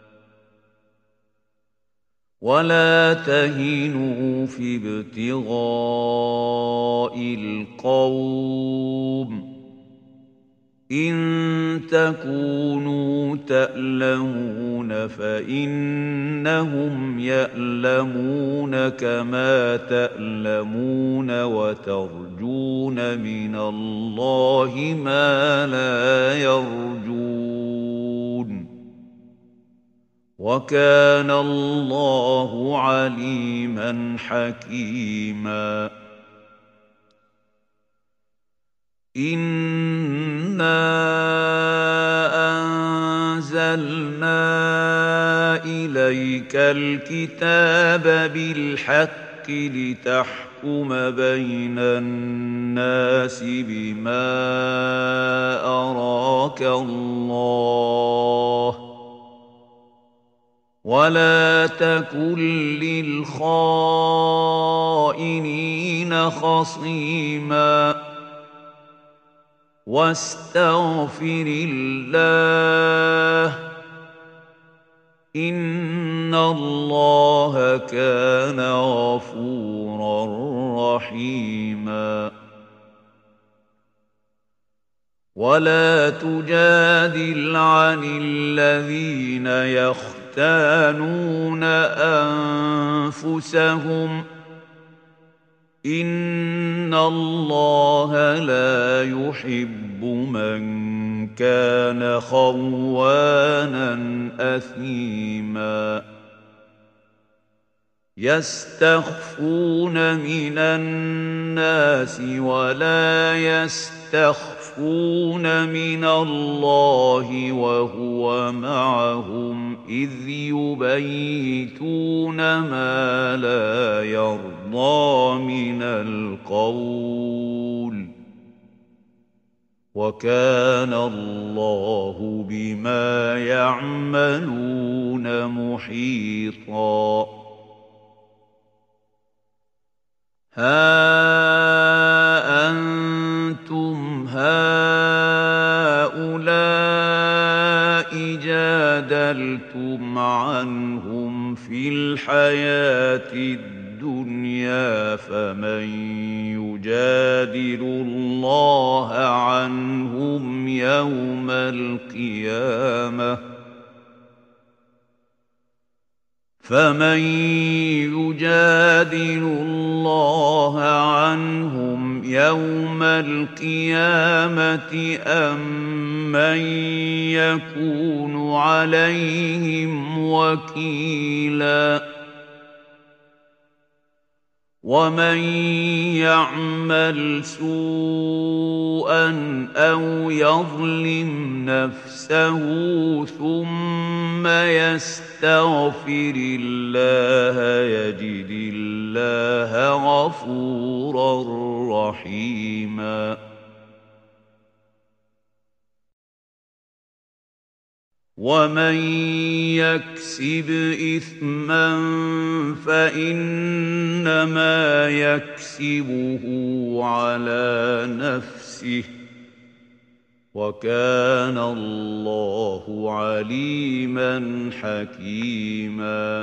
ولا تهنوا في ابتغاء القوم إن تكونوا تألمون فإنهم يألمون كما تألمون وترجون من الله ما لا يرجون وكان الله عليما حكيما إنا أنزلنا إليك الكتاب بالحق لتحكم بين الناس بما أراك الله ولا تكن للخائنين خصيما واستغفر الله إن الله كان غفورا رحيما ولا تجادل عن الذين يختانون أنفسهم إن الله لا يحب من كان خوانا أثيما يستخفون من الناس ولا يستخفون من الله وهو معهم إذ يبيتون ما لا يرضى من القول وكان الله بما يعملون محيطا ها أنتم هؤلاء جادلتم عنهم في الحياة الدنيا فمن يجادل الله عنهم يوم القيامة فمن يجادل الله عنهم يوم القيامة أم من يكون عليهم وكيلا ومن يعمل سوءا أو يظلم نفسه ثم يستغفر الله يجد الله غفورا رحيما ومن يكسب إثما فإنما يكسبه على نفسه وكان الله عليما حكيما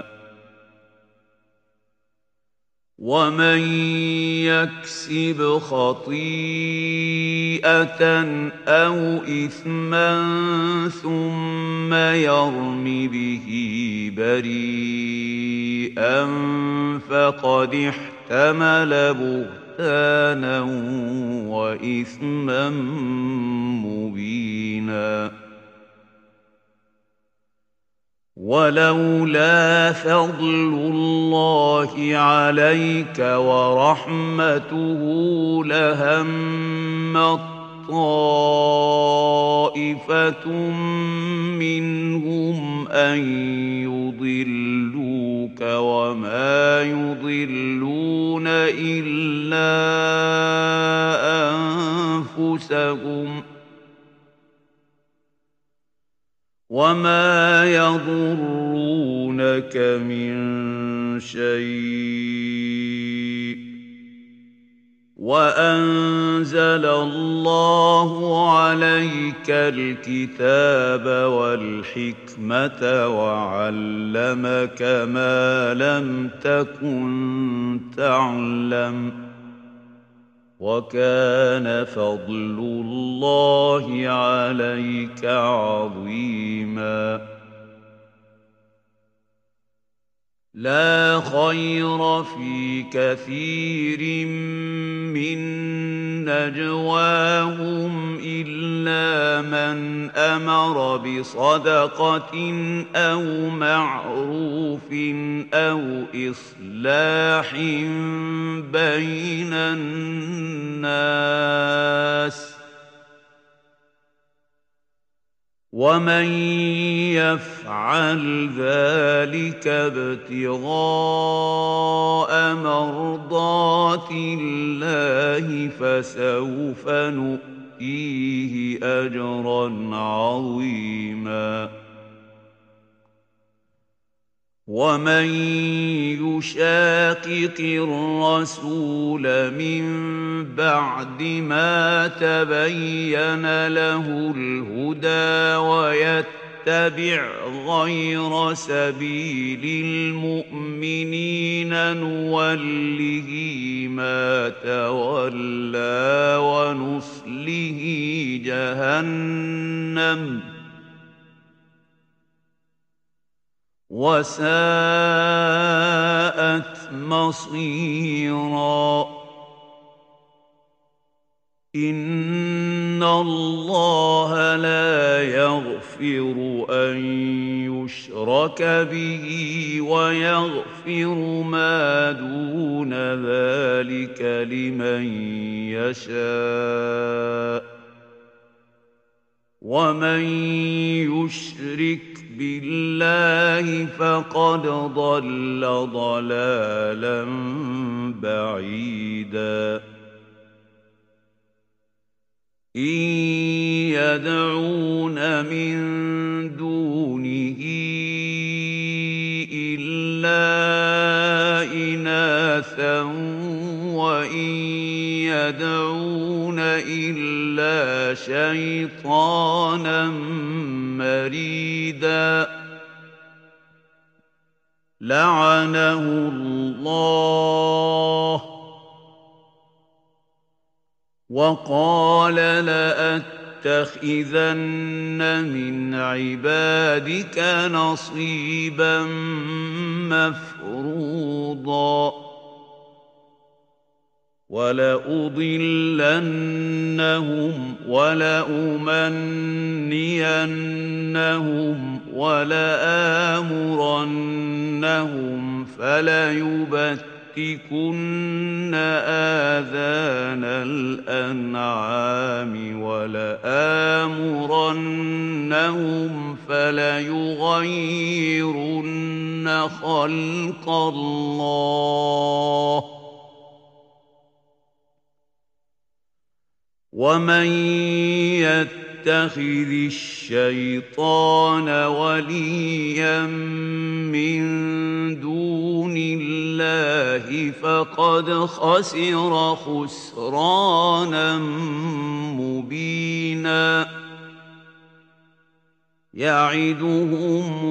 ومن يكسب خطيئة أو إثما ثم يرم به بريئا فقد احتمل بهتانا وإثما مبينا ولولا فضل الله عليك ورحمته لهمت طائفة منهم أن يضلوك وما يضلون إلا أنفسهم وما يضرونك من شيء وأنزل الله عليك الكتاب والحكمة وعلمك ما لم تكن تعلم وكان فضل الله عليك عظيما لا خير في كثير من نجواهم إلا من أمر بصدقة أو معروف أو إصلاح بين الناس ومن يفعل ذلك ابتغاء مرضات الله فسوف نؤتيه أجرا عظيما ومن يشاقق الرسول من بعد ما تبين له الهدى ويتبع غير سبيل المؤمنين نوله ما تولى ونصله جهنم وساءت مصيرا إن الله لا يغفر أن يشرك به ويغفر ما دون ذلك لمن يشاء ومن يشرك بالله فقد ضل ضلالا بعيدا إن يدعون من دونه إلا إناثا وإن يدعون إلا شيطانا مريدا لعنه الله وقال لأتخذن من عبادك نصيبا مفروضا ولأضلنهم ولأمنينهم ولآمرنهم فليبتكن آذان الأنعام ولآمرنهم فليغيرن خلق الله ومن يتخذ الشيطان وليا من دون الله فقد خسر خسرانا مبينا يعدهم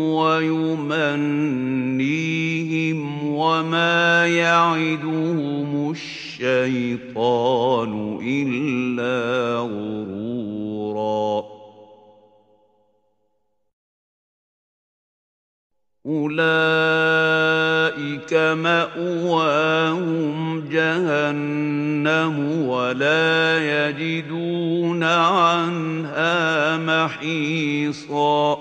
ويمنيهم وما يعدهم الشيطان إلا غرورا أولئك مأواهم جهنم ولا يجدون عنها محيصا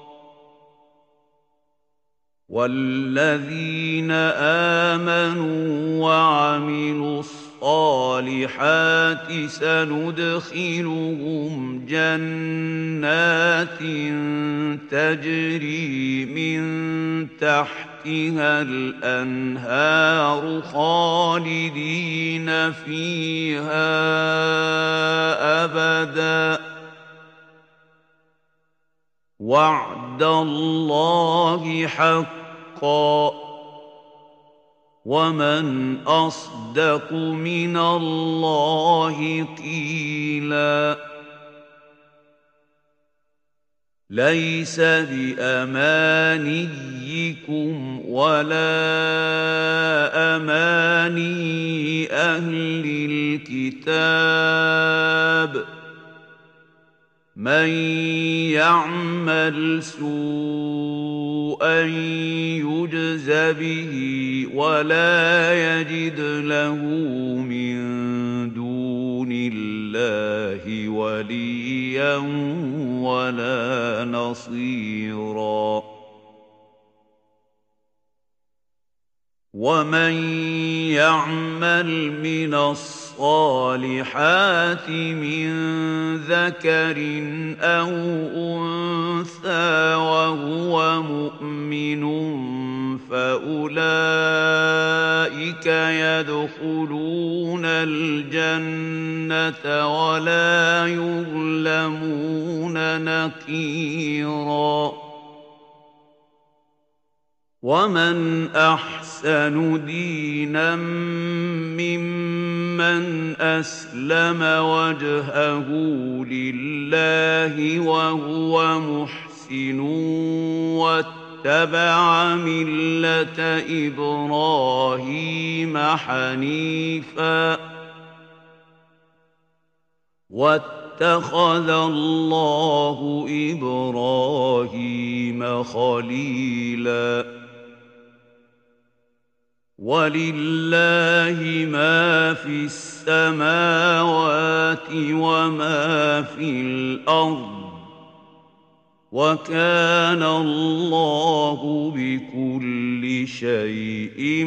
والذين آمنوا وعملوا الصالحات سندخلهم جنات تجري من تحتها الأنهار خالدين فيها أبداً وعد الله حقا ومن أصدق من الله قيلا ليس بأمانيكم ولا أماني أهل الكتاب من يعمل سوءا يجز به ولا يجد له من دون الله وليا ولا نصيرا ومن يعمل من الصالحات من ذكر أو أنثى وهو مؤمن فأولئك يدخلون الجنة ولا يظلمون نقيرا ومن أحسن دينا ممن أسلم وجهه لله وهو محسن واتبع ملة إبراهيم حنيفا واتخذ الله إبراهيم خليلا ولله ما في السماوات وما في الأرض وكان الله بكل شيء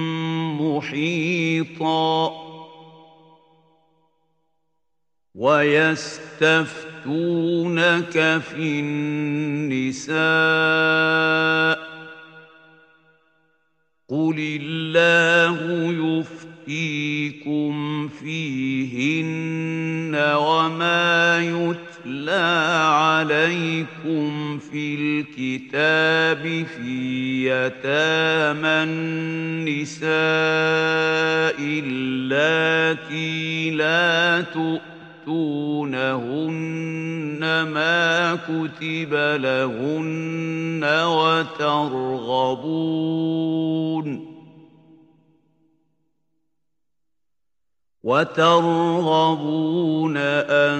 محيطا ويستفتونك في النساء قل الله يفتيكم فيهن وما يتلى عليكم في الكتاب في يتامى النساء اللاتي لا تؤتونهن ما كتب لهن وترغبون وترغبون أن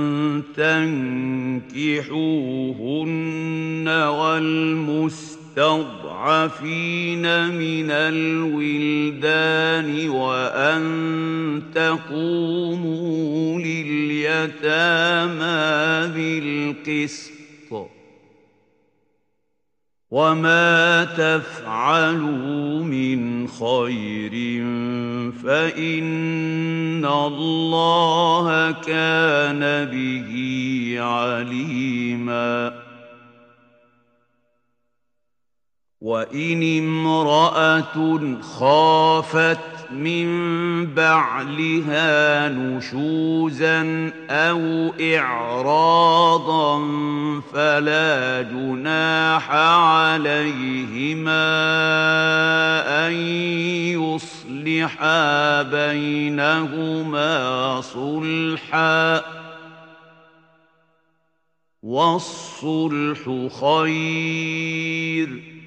تنكحوهن والمستضعفين من الولدان وأن تقوموا لليتامى بالقسط وما تفعلوا من خير فإن الله كان به عليما وإن امرأة خافت من بعلها نشوزا أو إعراضا فلا جناح عليهما أن يصلحا بينهما صلحا والصلح خير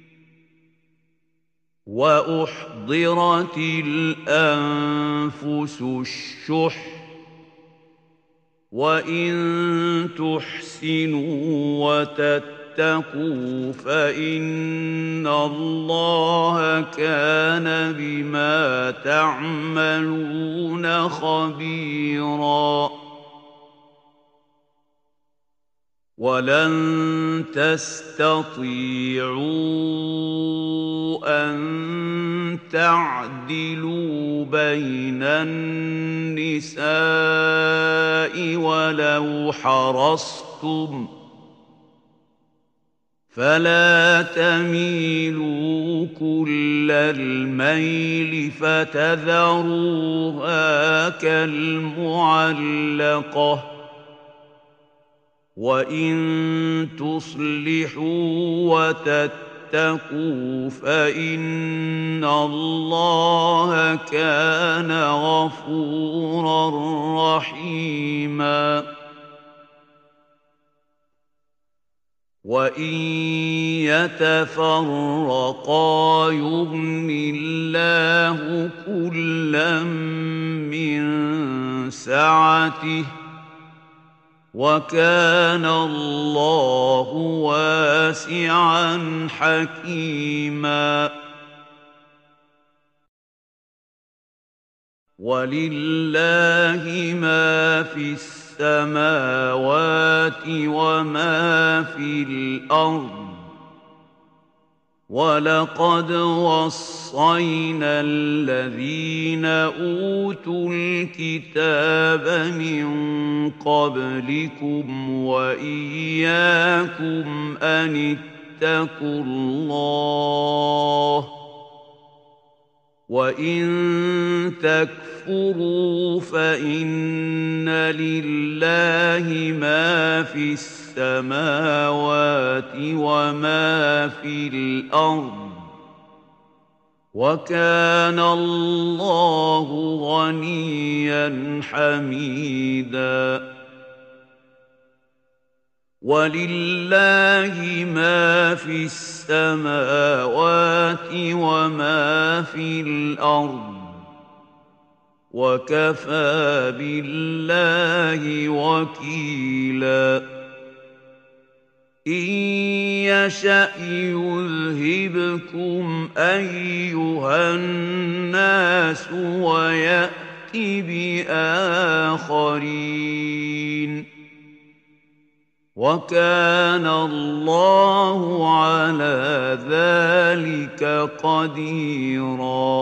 وأحضرت الأنفس الشح وإن تحسنوا وتتقوا فإن الله كان بما تعملون خبيراً ولن تستطيعوا أن تعدلوا بين النساء ولو حرصتم فلا تميلوا كل الميل فتذروها كالمعلقة وإن تصلحوا وتتقوا فإن الله كان غفورا رحيما وإن يتفرقا يغن الله كلا من سعته وكان الله واسعا حكيما ولله ما في السماوات وما في الأرض ولقد وصينا الذين أوتوا الكتاب من قبلكم وإياكم أن اتقوا الله وإن تكفروا فإن لله ما في السماوات وما في الأرض وكان الله غنيا حميدا ولله ما في السماوات وما في الأرض وكفى بالله وكيلا إن يشأ يذهبكم أيها الناس ويأت بآخرين وكان الله على ذلك قديرا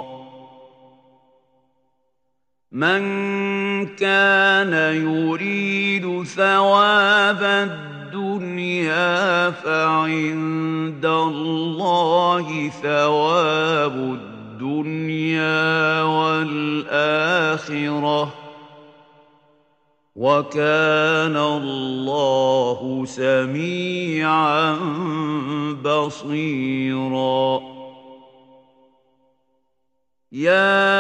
من كان يريد ثواب الدنيا فعند الله ثواب الدنيا والآخرة وكان الله سميعا بصيرا يا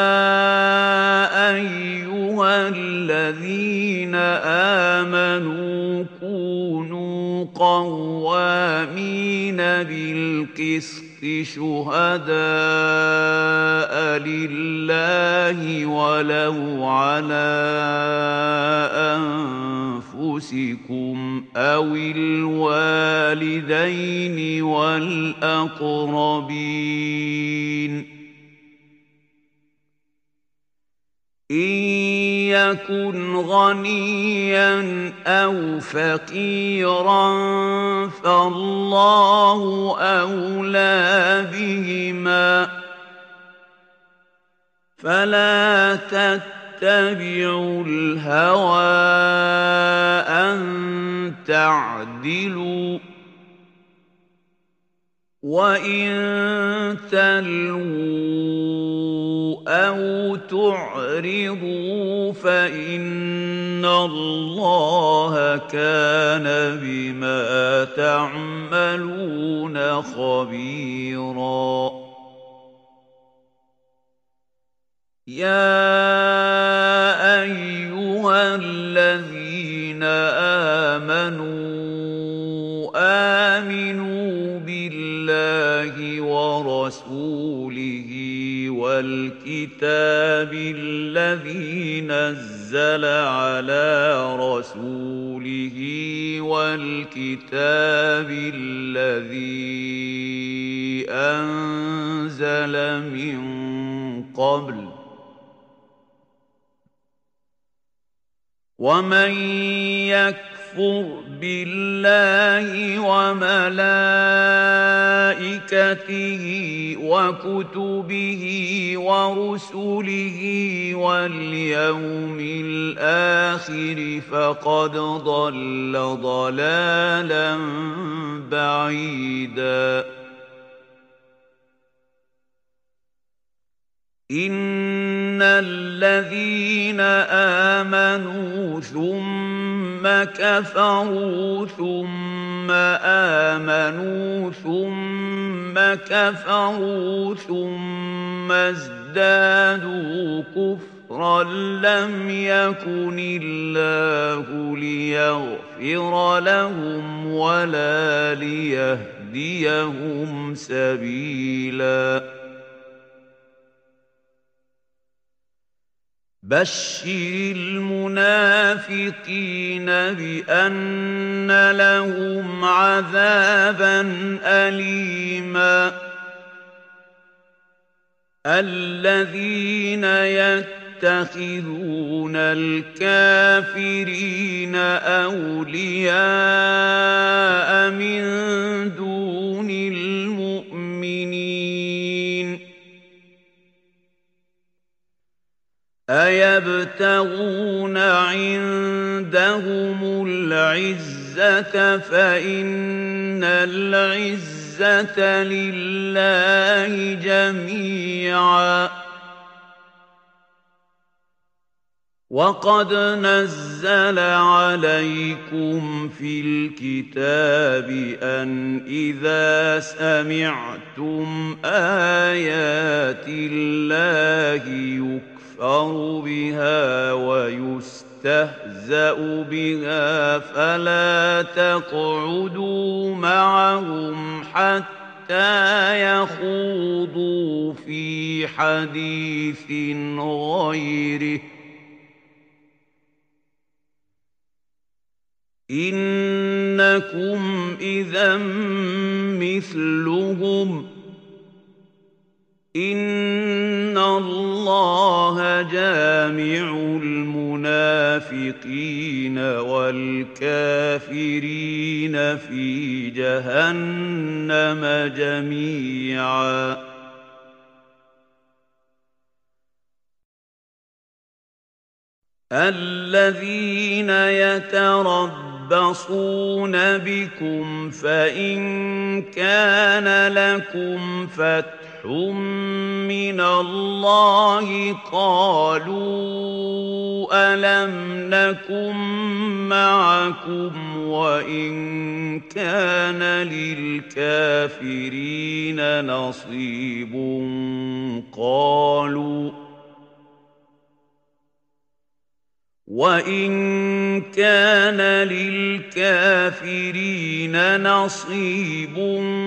أيها الذين آمنوا كونوا قوامين بالقسط شهداء لله ولو على أنفسكم أو الوالدين والأقربين إن يكن غنيا أو فقيرا فالله أولى بهما فلا تتبعوا الهوى أن تعدلوا وإن تلووا أو تعرضوا فإن الله كان بما تعملون خبيرا يا أيها الذين آمنوا آمنوا بالله ورسوله والكتاب الذي نزل على رسوله والكتاب الذي أنزل من قبل ومن يكفر بالله وملائكته وكتبه ورسله واليوم الآخر فقد ضل ضلالا بعيدا إن الذين آمنوا ثم كفروا ثم آمنوا ثم كفروا ثم ازدادوا كفرا لم يكن الله ليغفر لهم ولا ليهديهم سبيلا بشر المنافقين بأن لهم عذابا أليما الذين يتخذون الكافرين أولياء من دون المؤمنين أيبتغون عندهم العزة فإن العزة لله جميعا وقد نزل عليكم في الكتاب أن إذا سمعتم آيات الله يكفر يكفر بها ويستهزأ بها فلا تقعدوا معهم حتى يخوضوا في حديث غيره إنكم إذا مثلهم إن الله جامع المنافقين والكافرين في جهنم جميعا الذين يتربصون بكم فإن كان لكم فتح من الله قالوا ألم نكن معكم وإن كان للكافرين نصيب قالوا وإن كان للكافرين نصيب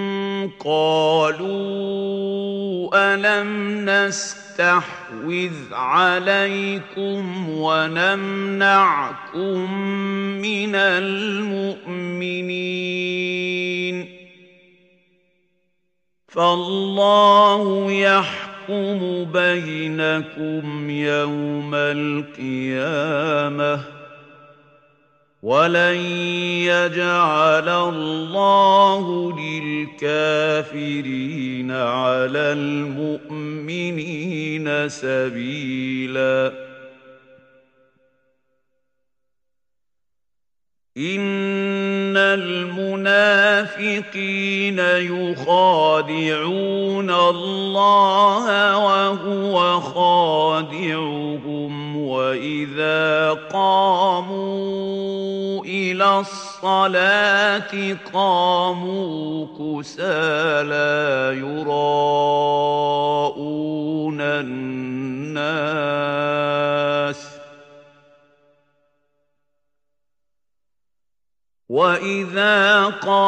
قالوا ألم نستحوذ عليكم ونمنعكم من المؤمنين فالله يحكم يحكم بينكم يوم القيامة ولن يجعل الله للكافرين على المؤمنين سبيلا إن المنافقين يخادعون الله وهو خادعهم وإذا قاموا إلى الصلاة قاموا كسالى يراءون الناس وَإِذَا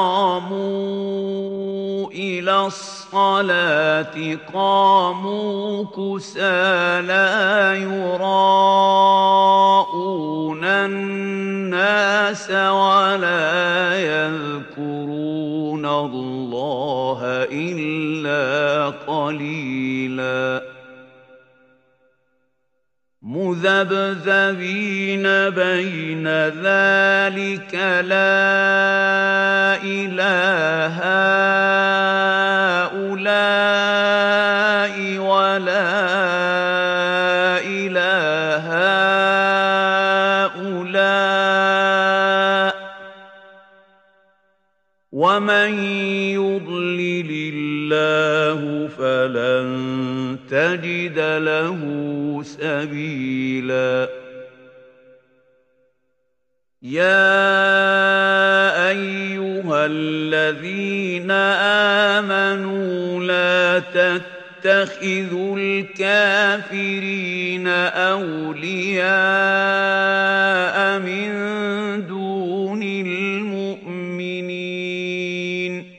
قَامُوا إِلَى الصَّلَاةِ قَامُوا كُسَالَىٰ يُرَاءُونَ النَّاسَ وَلَا يَذْكُرُونَ اللَّهَ إِلَّا قَلِيلًا مذبذبين بين ذلك لا إله هؤلاء ولا إله هؤلاء ومن يضلل الله فلن تجد له سبيلا يَا أَيُّهَا الَّذِينَ آمَنُوا لَا تَتَّخِذُوا الْكَافِرِينَ أَوْلِيَاءَ مِن دُونِ الْمُؤْمِنِينَ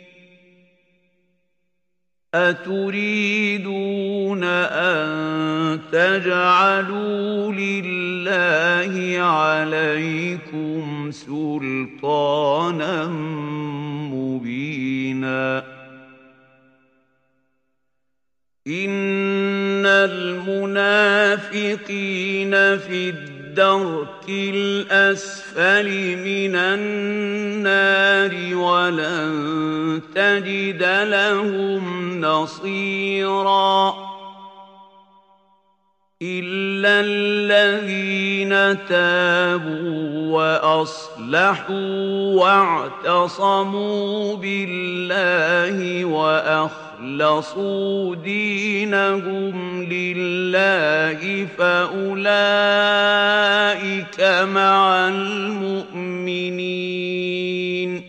أَتُرِيدُونَ أَن تَجْعَلُوا لِلَّهِ عَلَيْكُمْ سُلْطَانًا مُّبِينًا إِنَّ الْمُنَافِقِينَ فِي الدَّرْكِ الْأَسْفَلِ مِنَ النَّارِ وَلَن تَجِدَ لَهُمْ نَصِيرًا إِلَّا الَّذِينَ تَابُوا وَأَصْلَحُوا وَاعْتَصَمُوا بِاللَّهِ وَأَخْلَصُوا دِينَهُمْ لِلَّهِ فَأُولَٰئِكَ مَعَ الْمُؤْمِنِينَ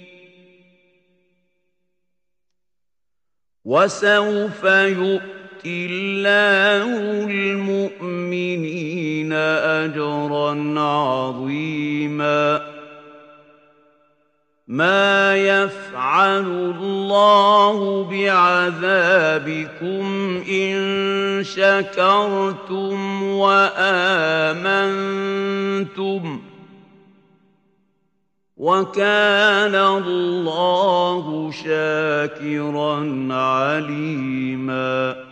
وَسَوْفَ يُؤْتِ اللَّهُ الْمُؤْمِنِينَ أَجْرًا عَظِيمًا مَا يَفْعَلُ اللَّهُ بِعَذَابِكُمْ إِن شَكَرْتُمْ وَآمَنتُمْ وَكَانَ اللَّهُ شَاكِرًا عَلِيمًا